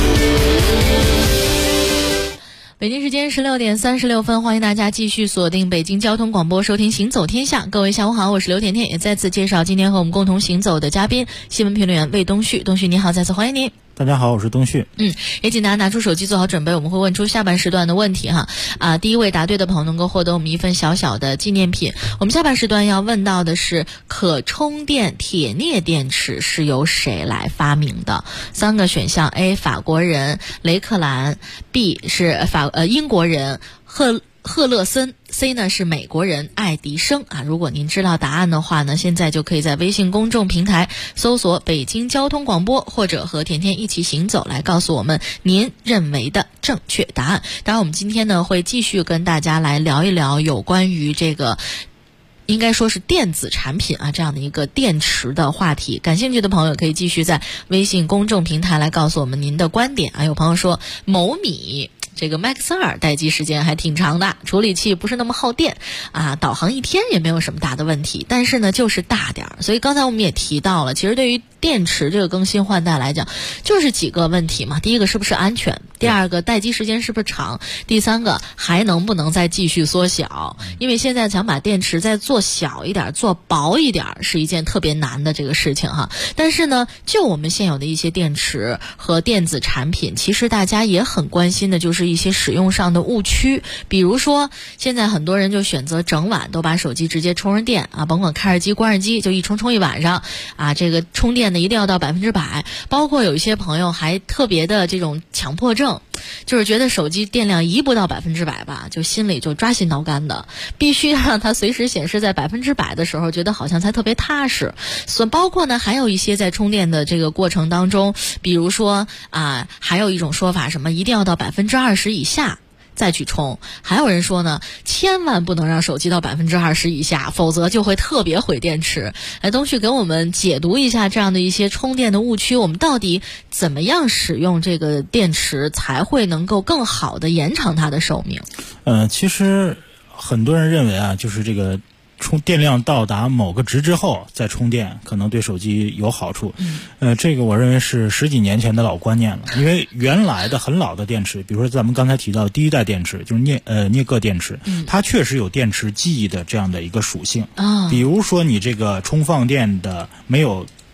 北京时间16点36分，欢迎大家继续锁定北京交通广播，收听行走天下。各位下午好，我是刘甜甜，也再次介绍今天和我们共同行走的嘉宾，新闻评论员魏东旭。东旭你好，再次欢迎您。 大家好，我是东旭。 也请大家拿出手机做好准备，我们会问出下半时段的问题哈。第一位答对的朋友能够获得我们一份小小的纪念品。我们下半时段要问到的是，可充电铁镍电池是由谁来发明的？3个选项 ：A. 法国人雷克兰 ；B. 是英国人赫勒森 ，C 呢是美国人爱迪生啊。如果您知道答案的话呢，现在就可以在微信公众平台搜索北京交通广播，或者和甜甜一起行走，来告诉我们您认为的正确答案。当然我们今天呢会继续跟大家来聊一聊有关于这个应该说是电子产品啊这样的一个电池的话题。感兴趣的朋友可以继续在微信公众平台来告诉我们您的观点啊。有朋友说某米这个 Max 2待机时间还挺长的，处理器不是那么耗电啊，导航一天也没有什么大的问题，但是呢就是大点儿。所以刚才我们也提到了，其实对于电池这个更新换代来讲，就是几个问题嘛。第一个是不是安全？第二个待机时间是不是长？第三个还能不能再继续缩小？因为现在想把电池再做小一点、做薄一点是一件特别难的这个事情哈。但是呢，就我们现有的一些电池和电子产品，其实大家也很关心的就是一些使用上的误区。比如说，现在很多人就选择整晚都把手机直接充上电啊，甭管开着机关着机，就一充一晚上啊，这个充电一定要到100%，包括有一些朋友还特别的这种强迫症，就是觉得手机电量一不到100%吧，就心里就抓心挠肝的，必须让它随时显示在100%的时候，觉得好像才特别踏实。所包括呢，还有一些在充电的这个过程当中，比如说还有一种说法，什么一定要到20%以下再去充。还有人说呢，千万不能让手机到20%以下，否则就会特别毁电池。东旭给我们解读一下这样的一些充电的误区，我们到底怎么样使用这个电池才会能够更好的延长它的寿命？ 其实很多人认为啊，就是这个充电量到达某个值之后再充电可能对手机有好处。这个我认为是10几年前的老观念了。因为原来的很老的电池，比如说咱们刚才提到的第一代电池，就是镍铬电池，它确实有电池记忆的这样的一个属性。比如说你这个充放电的没有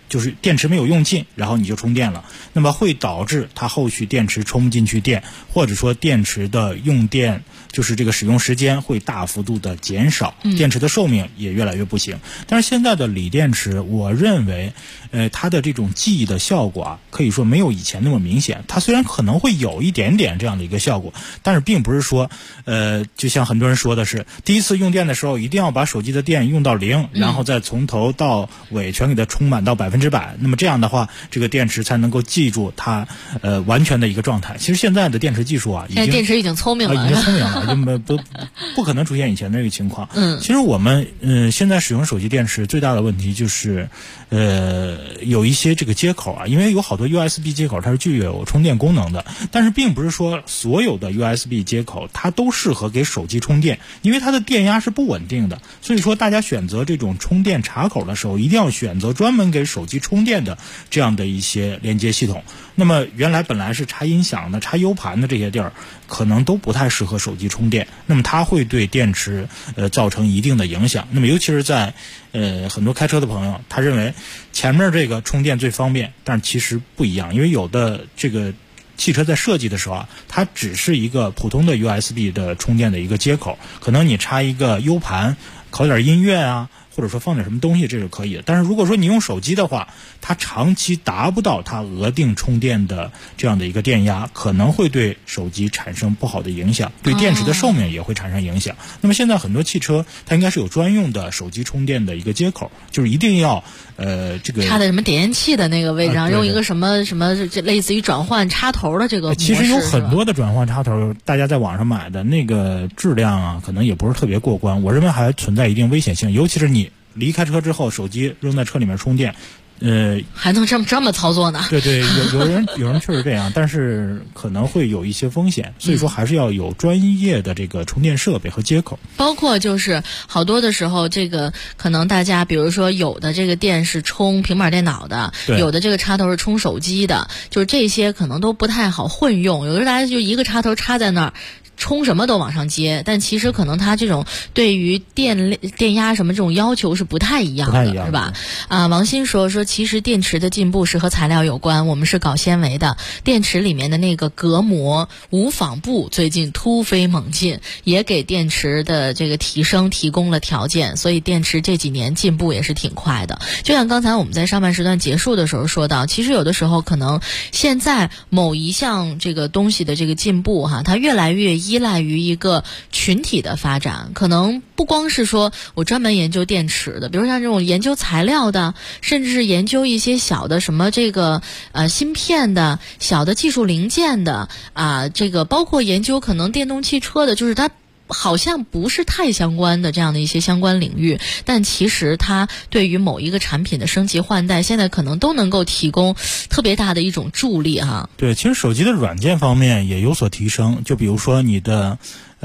就是电池没有用尽，然后你就充电了，那么会导致它后续电池充不进去电，或者说电池的用电就是这个使用时间会大幅度的减少，电池的寿命也越来越不行。但是现在的锂电池，我认为它的这种记忆的效果啊，可以说没有以前那么明显。它虽然可能会有一点点这样的一个效果，但是并不是说就像很多人说的是第一次用电的时候一定要把手机的电用到0，然后再从头到尾全给它充满到100%，那么这样的话这个电池才能够记住它完全的一个状态。其实现在的电池技术啊， 现在电池已经聪明了， 已经聪明了，就不可能出现以前的这个情况。其实我们现在使用手机电池最大的问题就是有一些这个接口啊，因为有好多 USB 接口它是具有充电功能的，但是并不是说所有的 USB 接口它都适合给手机充电，因为它的电压是不稳定的。所以说大家选择这种充电插口的时候，一定要选择专门给手机充电的这样的一些连接系统。那么原来本来是插音响的、插 U 盘的这些地儿，可能都不太适合手机充电，那么它会对电池造成一定的影响。那么尤其是在很多开车的朋友，他认为前面这个充电最方便，但是其实不一样，因为有的这个汽车在设计的时候啊，它只是一个普通的 USB 的充电的一个接口，可能你插一个 U 盘拷点音乐啊，或者说放点什么东西，这是可以的。但是如果说你用手机的话，它长期达不到它额定充电的这样的一个电压，可能会对手机产生不好的影响，对电池的寿命也会产生影响。那么现在很多汽车它应该是有专用的手机充电的一个接口，就是一定要这个插在什么点烟器的那个位置上，用一个什么什么这类似于转换插头的这个模式。 其实有很多的转换插头，大家在网上买的那个质量啊，可能也不是特别过关，我认为还存在一定危险性，尤其是你离开车之后，手机扔在车里面充电， 还能这么操作呢？ 对，有人确实这样，但是可能会有一些风险，所以说还是要有专业的这个充电设备和接口。 包括就是好多的时候，这个可能大家比如说有的这个电是充平板电脑的，有的这个插头是充手机的，就是这些可能都不太好混用，有的时候大家就一个插头插在那儿。充什么都往上接，但其实可能它这种对于电压什么这种要求是不太一样的，是吧？王鑫说其实电池的进步是和材料有关，我们是搞纤维的，电池里面的那个隔膜无纺布最近突飞猛进，也给电池的这个提升提供了条件，所以电池这几年进步也是挺快的。就像刚才我们在上半时段结束的时候说到，其实有的时候可能现在某一项这个东西的这个进步它越来越依赖于一个群体的发展，可能不光是说我专门研究电池的，比如像这种研究材料的，甚至是研究一些小的什么这个芯片的小的技术零件的这个包括研究可能电动汽车的，就是它好像不是太相关的这样的一些相关领域，但其实它对于某一个产品的升级换代，现在可能都能够提供特别大的一种助力哈。 对，其实手机的软件方面也有所提升，就比如说你的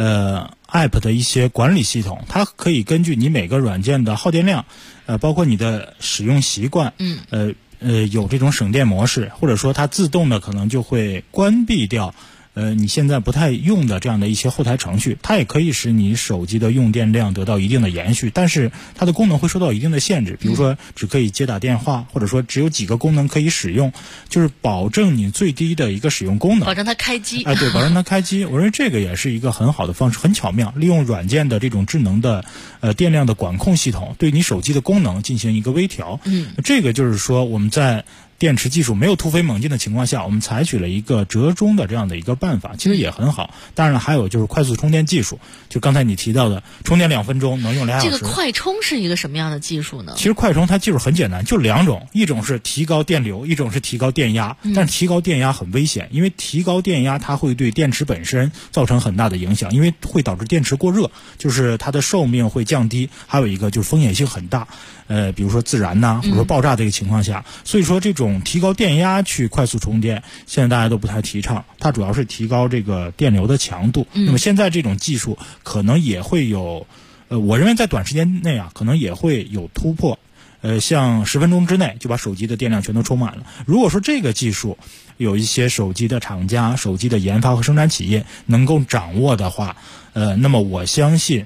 App 的一些管理系统，它可以根据你每个软件的耗电量，包括你的使用习惯，有这种省电模式，或者说它自动的可能就会关闭掉你现在不太用的这样的一些后台程序，它也可以使你手机的用电量得到一定的延续，但是它的功能会受到一定的限制，比如说只可以接打电话，或者说只有几个功能可以使用，就是保证你最低的一个使用功能， 保证它开机。 对，保证它开机。我认为这个也是一个很好的方式，很巧妙，利用软件的这种智能的电量的管控系统，对你手机的功能进行一个微调。这个就是说我们在电池技术没有突飞猛进的情况下，我们采取了一个折中的这样的一个办法，其实也很好。当然了，还有就是快速充电技术，就刚才你提到的充电2分钟能用2小时。 这个快充是一个什么样的技术呢？ 其实快充它技术很简单，就2种，一种是提高电流，一种是提高电压。但是提高电压很危险，因为提高电压它会对电池本身造成很大的影响，因为会导致电池过热，就是它的寿命会降低。还有一个就是风险性很大，比如说自燃或者说爆炸这个情况下，所以说这种提高电压去快速充电，现在大家都不太提倡，它主要是提高这个电流的强度。那么现在这种技术可能也会有，我认为在短时间内可能也会有突破。像10分钟之内就把手机的电量全都充满了。如果说这个技术有一些手机的厂家、手机的研发和生产企业能够掌握的话，那么我相信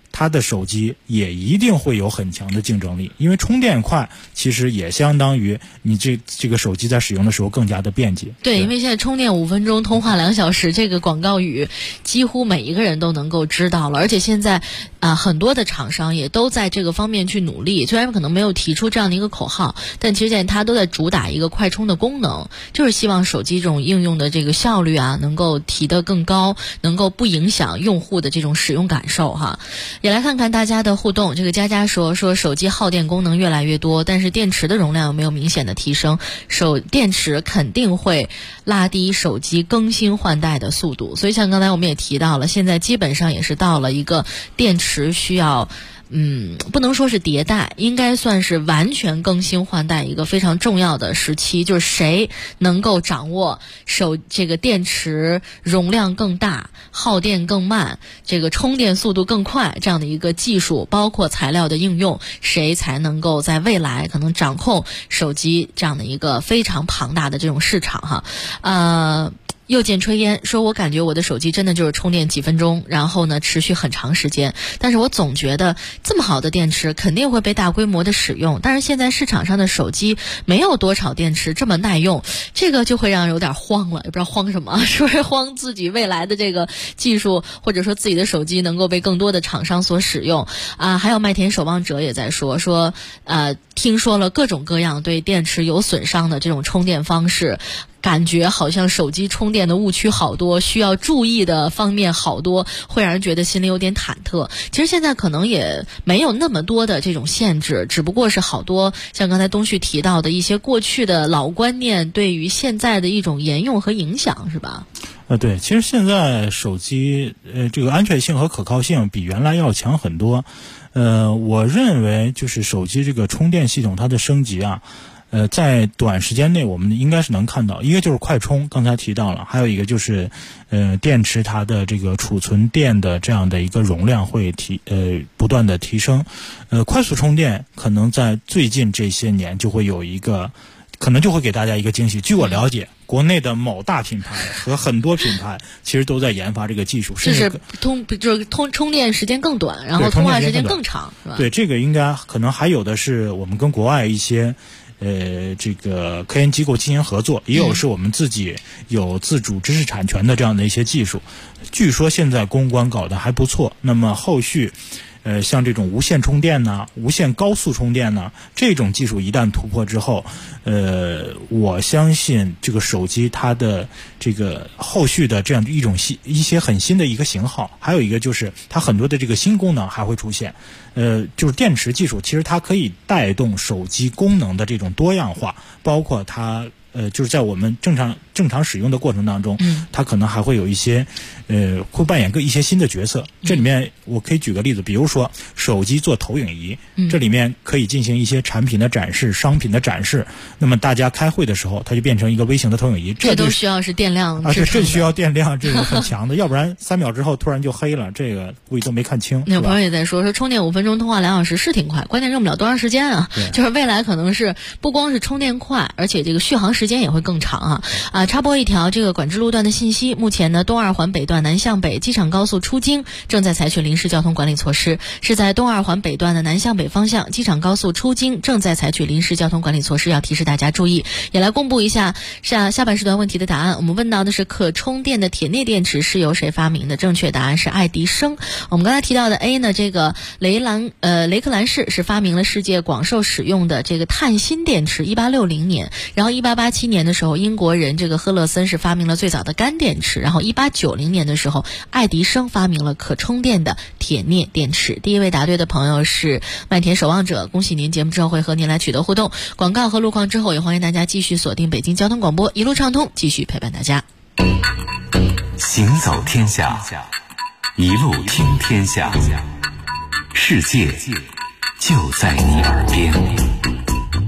它的手机也一定会有很强的竞争力，因为充电快，其实也相当于你这个手机在使用的时候更加的便捷。 对，因为现在充电5分钟，通话2小时，这个广告语几乎每一个人都能够知道了。而且现在很多的厂商也都在这个方面去努力，虽然可能没有提出这样的一个口号，但其实现在它都在主打一个快充的功能，就是希望手机这种应用的这个效率能够提得更高，能够不影响用户的这种使用感受哈。也来看看大家的互动，这个佳佳说手机耗电功能越来越多，但是电池的容量有没有明显的提升？电池肯定会拉低手机更新换代的速度，所以像刚才我们也提到了，现在基本上也是到了一个电池需要不能说是迭代，应该算是完全更新换代一个非常重要的时期，就是谁能够掌握这个电池容量更大、耗电更慢、这个充电速度更快这样的一个技术，包括材料的应用，谁才能够在未来可能掌控手机这样的一个非常庞大的这种市场哈。又见炊烟说，我感觉我的手机真的就是充电几分钟，然后呢持续很长时间，但是我总觉得这么好的电池肯定会被大规模的使用，但是现在市场上的手机没有多少电池这么耐用，这个就会让人有点慌了，也不知道慌什么，是不是慌自己未来的这个技术，或者说自己的手机能够被更多的厂商所使用还有麦田守望者也在说听说了各种各样对电池有损伤的这种充电方式，感觉好像手机充电的误区好多，需要注意的方面好多，会让人觉得心里有点忐忑。其实现在可能也没有那么多的这种限制，只不过是好多像刚才东旭提到的一些过去的老观念对于现在的一种沿用和影响，是吧？ 对，其实现在手机这个安全性和可靠性比原来要强很多。我认为就是手机这个充电系统它的升级在短时间内我们应该是能看到，一个就是快充，刚才提到了，还有一个就是电池它的这个储存电的这样的一个容量会不断的提升。快速充电可能在最近这些年就会有一个，可能就会给大家一个惊喜。据我了解，国内的某大品牌和很多品牌其实都在研发这个技术， 就是充电时间更短，然后通话时间更长，是吧？ 对，这个应该可能还有的是我们跟国外一些这个科研机构进行合作，也有是我们自己有自主知识产权的这样的一些技术。据说现在公关搞得还不错，那么后续像这种无线充电无线高速充电这种技术一旦突破之后，我相信这个手机它的这个后续的这样一些很新的一个型号，还有一个就是它很多的这个新功能还会出现。就是电池技术其实它可以带动手机功能的这种多样化，包括它就是在我们正常使用的过程当中，它可能还会有一些会扮演一些新的角色。这里面我可以举个例子，比如说手机做投影仪，这里面可以进行一些产品的展示、商品的展示。那么大家开会的时候，它就变成一个微型的投影仪。 这都需要是电量这需要电量，这个很强的，要不然3秒之后突然就黑了，这个估计都没看清。 有朋友也在说充电5分钟，通话2小时是挺快，关键用不了多长时间啊。就是未来可能是不光是充电快，而且这个续航时间也会更长插播一条这个管制路段的信息，目前呢东二环北段南向北机场高速出京正在采取临时交通管理措施，是在东二环北段的南向北方向机场高速出京正在采取临时交通管理措施，要提示大家注意。也来公布一下下半时段问题的答案。我们问到的是可充电的铁镍电池是由谁发明的？正确答案是爱迪生。我们刚才提到的 A 呢，这个雷克兰氏是发明了世界广受使用的这个碳锌电池，1860年，然后1887年的时候英国人这个赫勒森是发明了最早的干电池，然后1890年的时候爱迪生发明了可充电的铁镍电池。第一位答对的朋友是麦田守望者，恭喜您，节目之后会和您来取得互动。广告和路况之后，也欢迎大家继续锁定北京交通广播，一路畅通，继续陪伴大家。 行走天下，一路听天下，世界就在你耳边。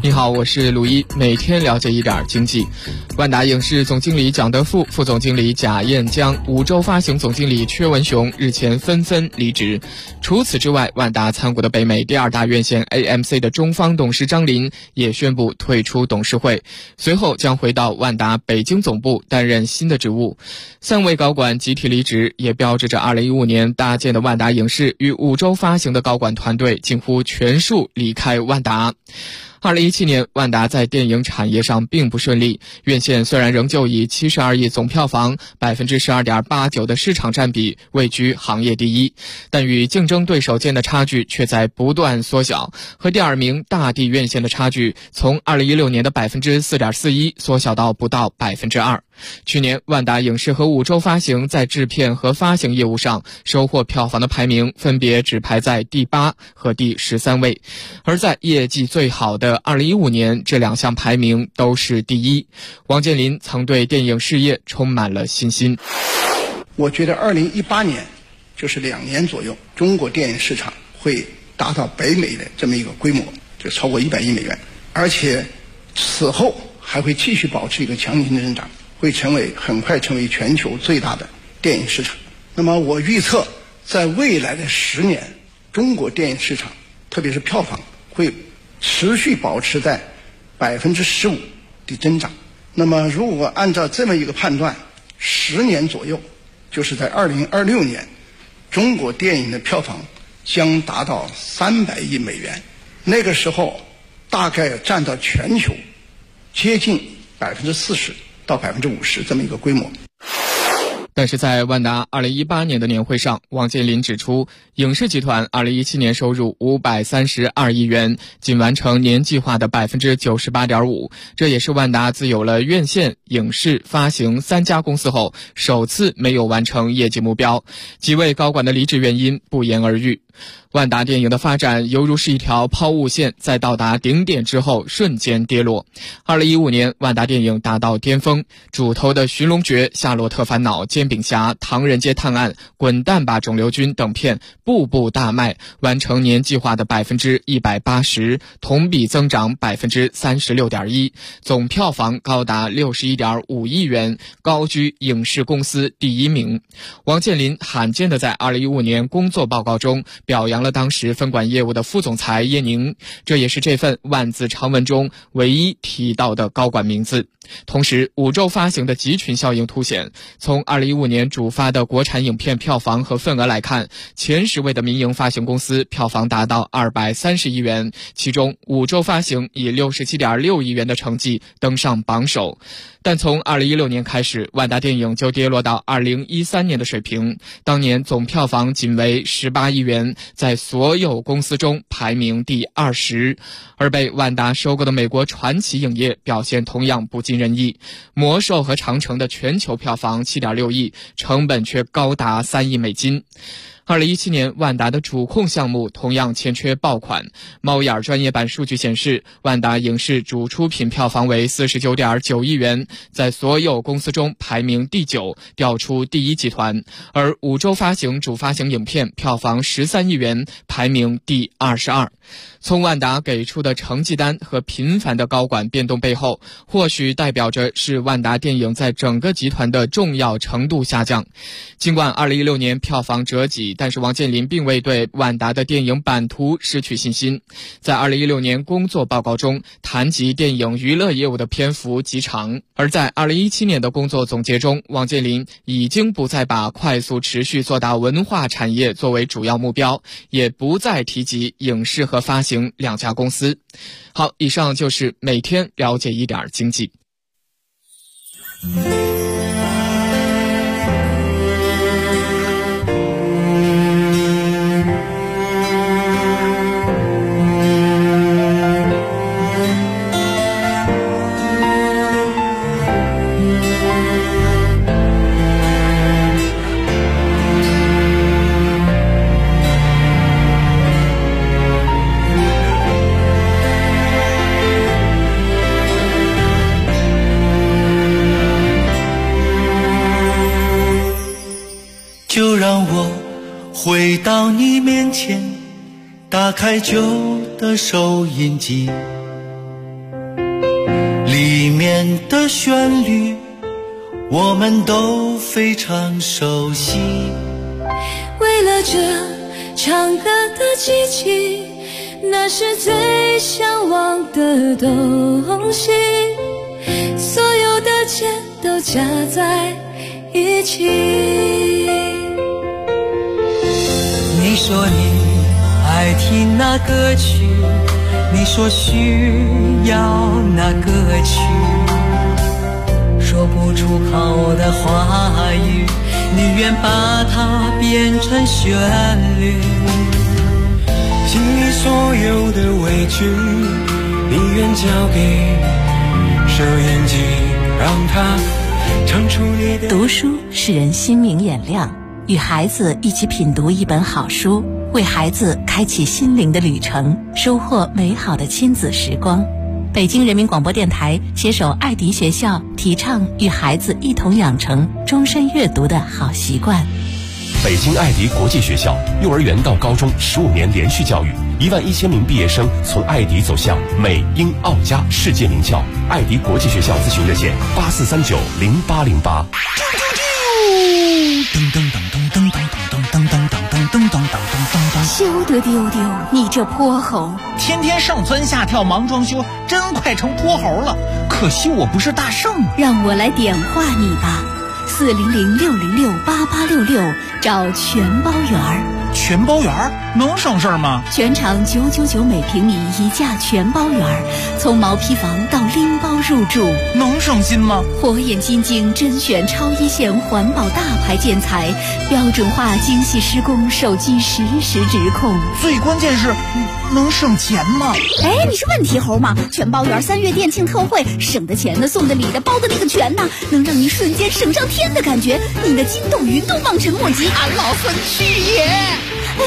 你好，我是鲁一，每天了解一点经济。万达影视总经理蒋德富、副总经理贾彦江、五洲发行总经理阙文雄日前纷纷离职。除此之外，万达参股的北美第2大院线 AMC 的中方董事张林也宣布退出董事会，随后将回到万达北京总部担任新的职务。3位高管集体离职，也标志着2015年搭建的万达影视与五洲发行的高管团队近乎全数离开万达。2017年，万达在电影产业上并不顺利，院线虽然仍旧以72亿总票房、12.89% 的市场占比位居行业第一，但与竞争对手间的差距却在不断缩小，和第2名大地院线的差距从2016年的 4.41% 缩小到不到 2%。去年，万达影视和五洲发行在制片和发行业务上收获票房的排名分别只排在第8和第13位，而在业绩最好的2015年，这2项排名都是第一。王健林曾对电影事业充满了信心。 我觉得2018年，就是2年左右，中国电影市场会达到北美的这么一个规模，就超过100亿美元，而且此后还会继续保持一个强劲的增长，会很快成为全球最大的电影市场。那么我预测，在未来的10年，中国电影市场，特别是票房，会持续保持在15%的增长。那么如果按照这么一个判断，10年左右，就是在2026年，中国电影的票房将达到300亿美元，那个时候大概占到全球接近40%到50%这么一个规模。 但是在万达2018年的年会上，王健林指出，影视集团2017年收入532亿元，仅完成年计划的 98.5%， 这也是万达自有了院线、影视、发行3家公司后首次没有完成业绩目标。几位高管的离职原因不言而喻。万达电影的发展犹如是一条抛物线，在到达顶点之后瞬间跌落。2015年，万达电影达到巅峰，主投的《寻龙诀》、《夏洛特烦恼》、《煎饼侠》、《唐人街探案》、《滚蛋吧肿瘤君》等片步步大卖，完成年计划的 180%， 同比增长 36.1%， 总票房高达 61.5 亿元，高居影视公司第1名。王健林罕见地在2015年工作报告中表扬了当时分管业务的副总裁叶宁，这也是这份万字长文中唯一提到的高管名字。同时，五洲发行的集群效应凸显，从2015年主发的国产影片票房和份额来看，前10位的民营发行公司票房达到230亿元，其中五洲发行以 67.6 亿元的成绩登上榜首。但从2016年开始，万达电影就跌落到2013年的水平，当年总票房仅为18亿元，在所有公司中排名第20，而被万达收购的美国传奇影业表现同样不尽人意。魔兽和长城的全球票房 7.6 亿，成本却高达3亿美金。2017年，万达的主控项目同样欠缺爆款。猫眼专业版数据显示，万达影视主出品票房为 49.9 亿元，在所有公司中排名第9，调出第一集团。而五洲发行主发行影片票房13亿元，排名第22。从万达给出的成绩单和频繁的高管变动背后，或许代表着是万达电影在整个集团的重要程度下降。尽管2016年票房折戟，但是王健林并未对万达的电影版图失去信心。在2016年工作报告中，谈及电影娱乐业务的篇幅极长，而在2017年的工作总结中，王健林已经不再把快速持续做大文化产业作为主要目标，也不再提及影视和发行2家公司。好，以上就是每天了解一点经济。 就让我回到你面前，打开旧的收音机， 里面的旋律我们都非常熟悉。 为了这唱歌的机器，那是最向往的东西，所有的钱都加在一起。 你说你爱听那歌曲，你说需要那歌曲，说不出口的话语，你愿把它变成旋律。 心里所有的委屈，你愿交给收音机，让它唱出你的。 读书使人心明眼亮，与孩子一起品读一本好书，为孩子开启心灵的旅程，收获美好的亲子时光。北京人民广播电台携手爱迪学校，提倡与孩子一同养成终身阅读的好习惯。 北京爱迪国际学校幼儿园到高中15年连续教育，11000名毕业生从爱迪走向美英澳加世界名校。爱迪国际学校咨询热线84390808。 休得丢丢，你这泼猴！ 天天上蹿下跳忙装修，真快成泼猴了。可惜我不是大圣。 让我来点化你吧，400-606-8866，找全包园儿。 全包园儿能省事儿吗？ 全场999每平米一价全包园儿，从毛坯房到拎包入住， 能省心吗？ 火眼金睛甄选超一线环保大牌建材，标准化精细施工，手机实时直控。 最关键是能省钱吗？ 哎，你是问题猴吗？全包园3月店庆特惠，省的钱的，送的礼的，包的那个全呢，能让你瞬间省上天的感觉，你的筋斗云都望尘莫及。 俺老孙去也！ 哎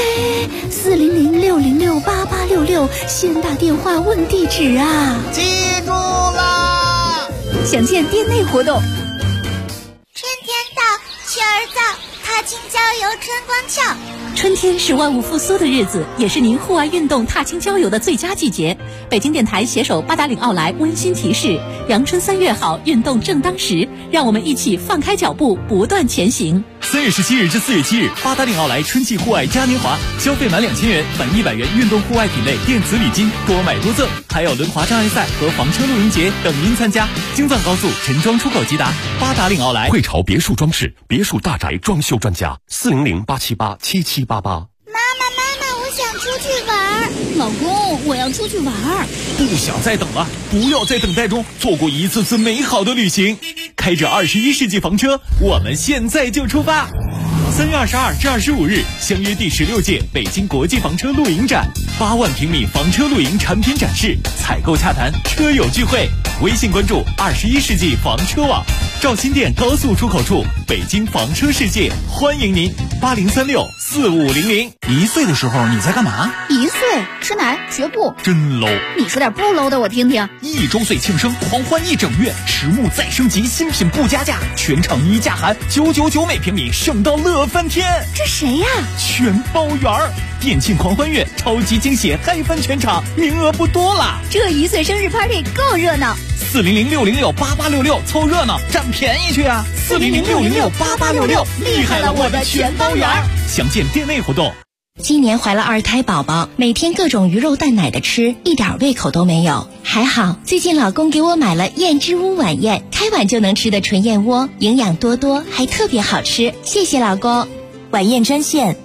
，400-606-8866，先打电话问地址啊！ 记住啦！ 详见店内活动。 春天到，雪儿早，踏青郊游春光俏。 春天是万物复苏的日子，也是您户外运动踏青郊游的最佳季节。北京电台携手八达岭奥莱温馨提示：阳春3月好，运动正当时，让我们一起放开脚步，不断前行。 3月17日至4月7日，八达岭奥莱春季户外嘉年华，消费满2000元，返100元运动户外品类电子礼金，多买多赠，还有轮滑障碍赛和房车露营节等您参加。京藏高速陈庄出口即达，八达岭奥莱。 汇潮别墅装饰，别墅大宅装修专家，400-878-7788。 妈妈，我想出去玩。 老公，我要出去玩。 不想再等了，不要在等待中错过一次次美好的旅行。开着21世纪房车，我们现在就出发。3月22至25日，相约第16届北京国际房车露营展，8万平米房车露营产品展示，采购洽谈，车友聚会。微信关注21世纪房车网，赵新店高速出口处，北京房车世界，欢迎您，80364500。 1岁的时候你在干嘛 ？1岁吃奶学步， 真 low。 你说点不 low 的我听听。 1周岁庆生，狂欢1整月，实木再升级，新品不加价，全场一价含999每平米，省到乐翻天。 这谁呀？ 全包圆儿。店庆狂欢月，超级惊喜，嗨翻全场，名额不多了。 这1岁生日 party 够热闹。 400-606-8866，凑热闹占便宜去啊！400-606-8866，厉害了我的全包圆儿。详见店内活动。 今年怀了2胎宝宝，每天各种鱼肉蛋奶的吃，一点胃口都没有。还好最近老公给我买了燕之屋晚宴，开碗就能吃的纯燕窝，营养多多，还特别好吃。谢谢老公。 晚宴专线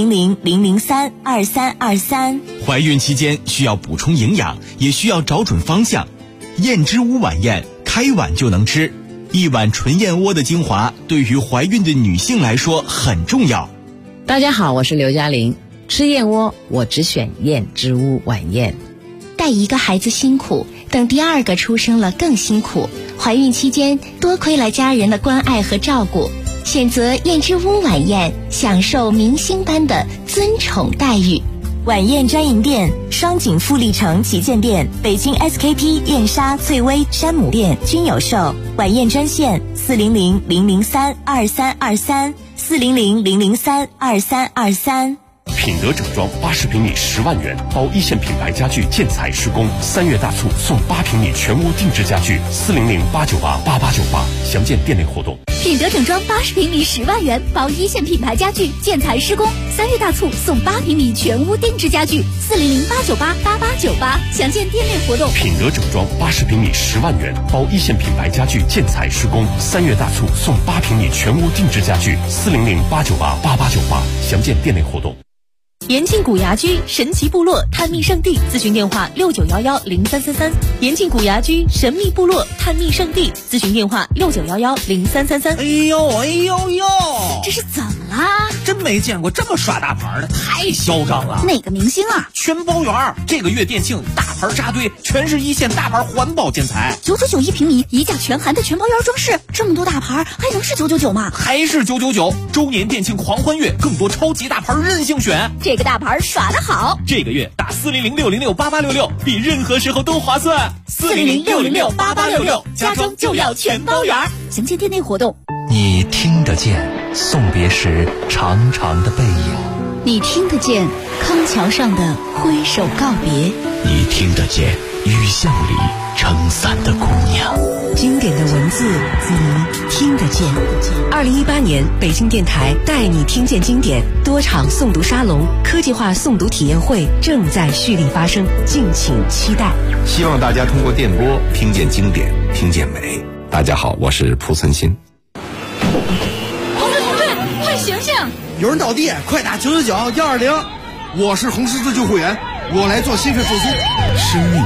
400-003-2323。 怀孕期间需要补充营养，也需要找准方向。燕之屋晚宴，开碗就能吃，一碗纯燕窝的精华，对于怀孕的女性来说很重要。 大家好，我是刘嘉玲。吃燕窝，我只选燕之屋晚宴。 带一个孩子辛苦，等第2个出生了更辛苦。怀孕期间多亏了家人的关爱和照顾，选择燕之屋晚宴，享受明星般的尊宠待遇。 晚宴专营店：双井富力城旗舰店、北京 SKP、燕莎、翠微、山姆店均有售。晚宴专线400-003-2323，400-003-2323。 品德整装80平米10万元，包一线品牌家具建材施工。3月大促送8平米全屋定制家具，400-898-8898，详见店内活动。 品德整装80平米10万元，包一线品牌家具建材施工。3月大促送8平米全屋定制家具，400-898-8898，详见店内活动。 品德整装80平米10万元，包一线品牌家具建材施工。3月大促送8平米全屋定制家具，400-898-8898，详见店内活动。 延庆古牙居神奇部落探秘圣地，咨询电话69110333。延庆古牙居神秘部落探秘圣地，咨询电话69110333。 哎呦， 这是怎么啦？ 真没见过这么耍大牌的，太嚣张了！ 哪个明星啊？ 全包圆，这个月店庆大牌扎堆，全是一线大牌环保建材 ，999一平米，一价全含的全包圆装饰，这么多大牌还能是999吗？ 还是999！周年店庆狂欢月，更多超级大牌任性选。 这个大牌耍得好， 这个月打400-606-8866，比任何时候都划算。 400-606-8866，家装就要全包圆。详见店内活动。 你听得见送别时长长的背影， 你听得见康桥上的挥手告别， 你听得见雨巷里撑伞的姑娘。 经典的文字，你听得见。2018年北京电台带你听见经典多场诵读沙龙、科技化诵读体验会正在蓄力发生，敬请期待。 希望大家通过电波听见经典，听见美。大家好，我是蒲存昕。 同志，快醒醒！ 有人倒地，快打999-120。我是红十字救护员，我来做心肺复苏。 生命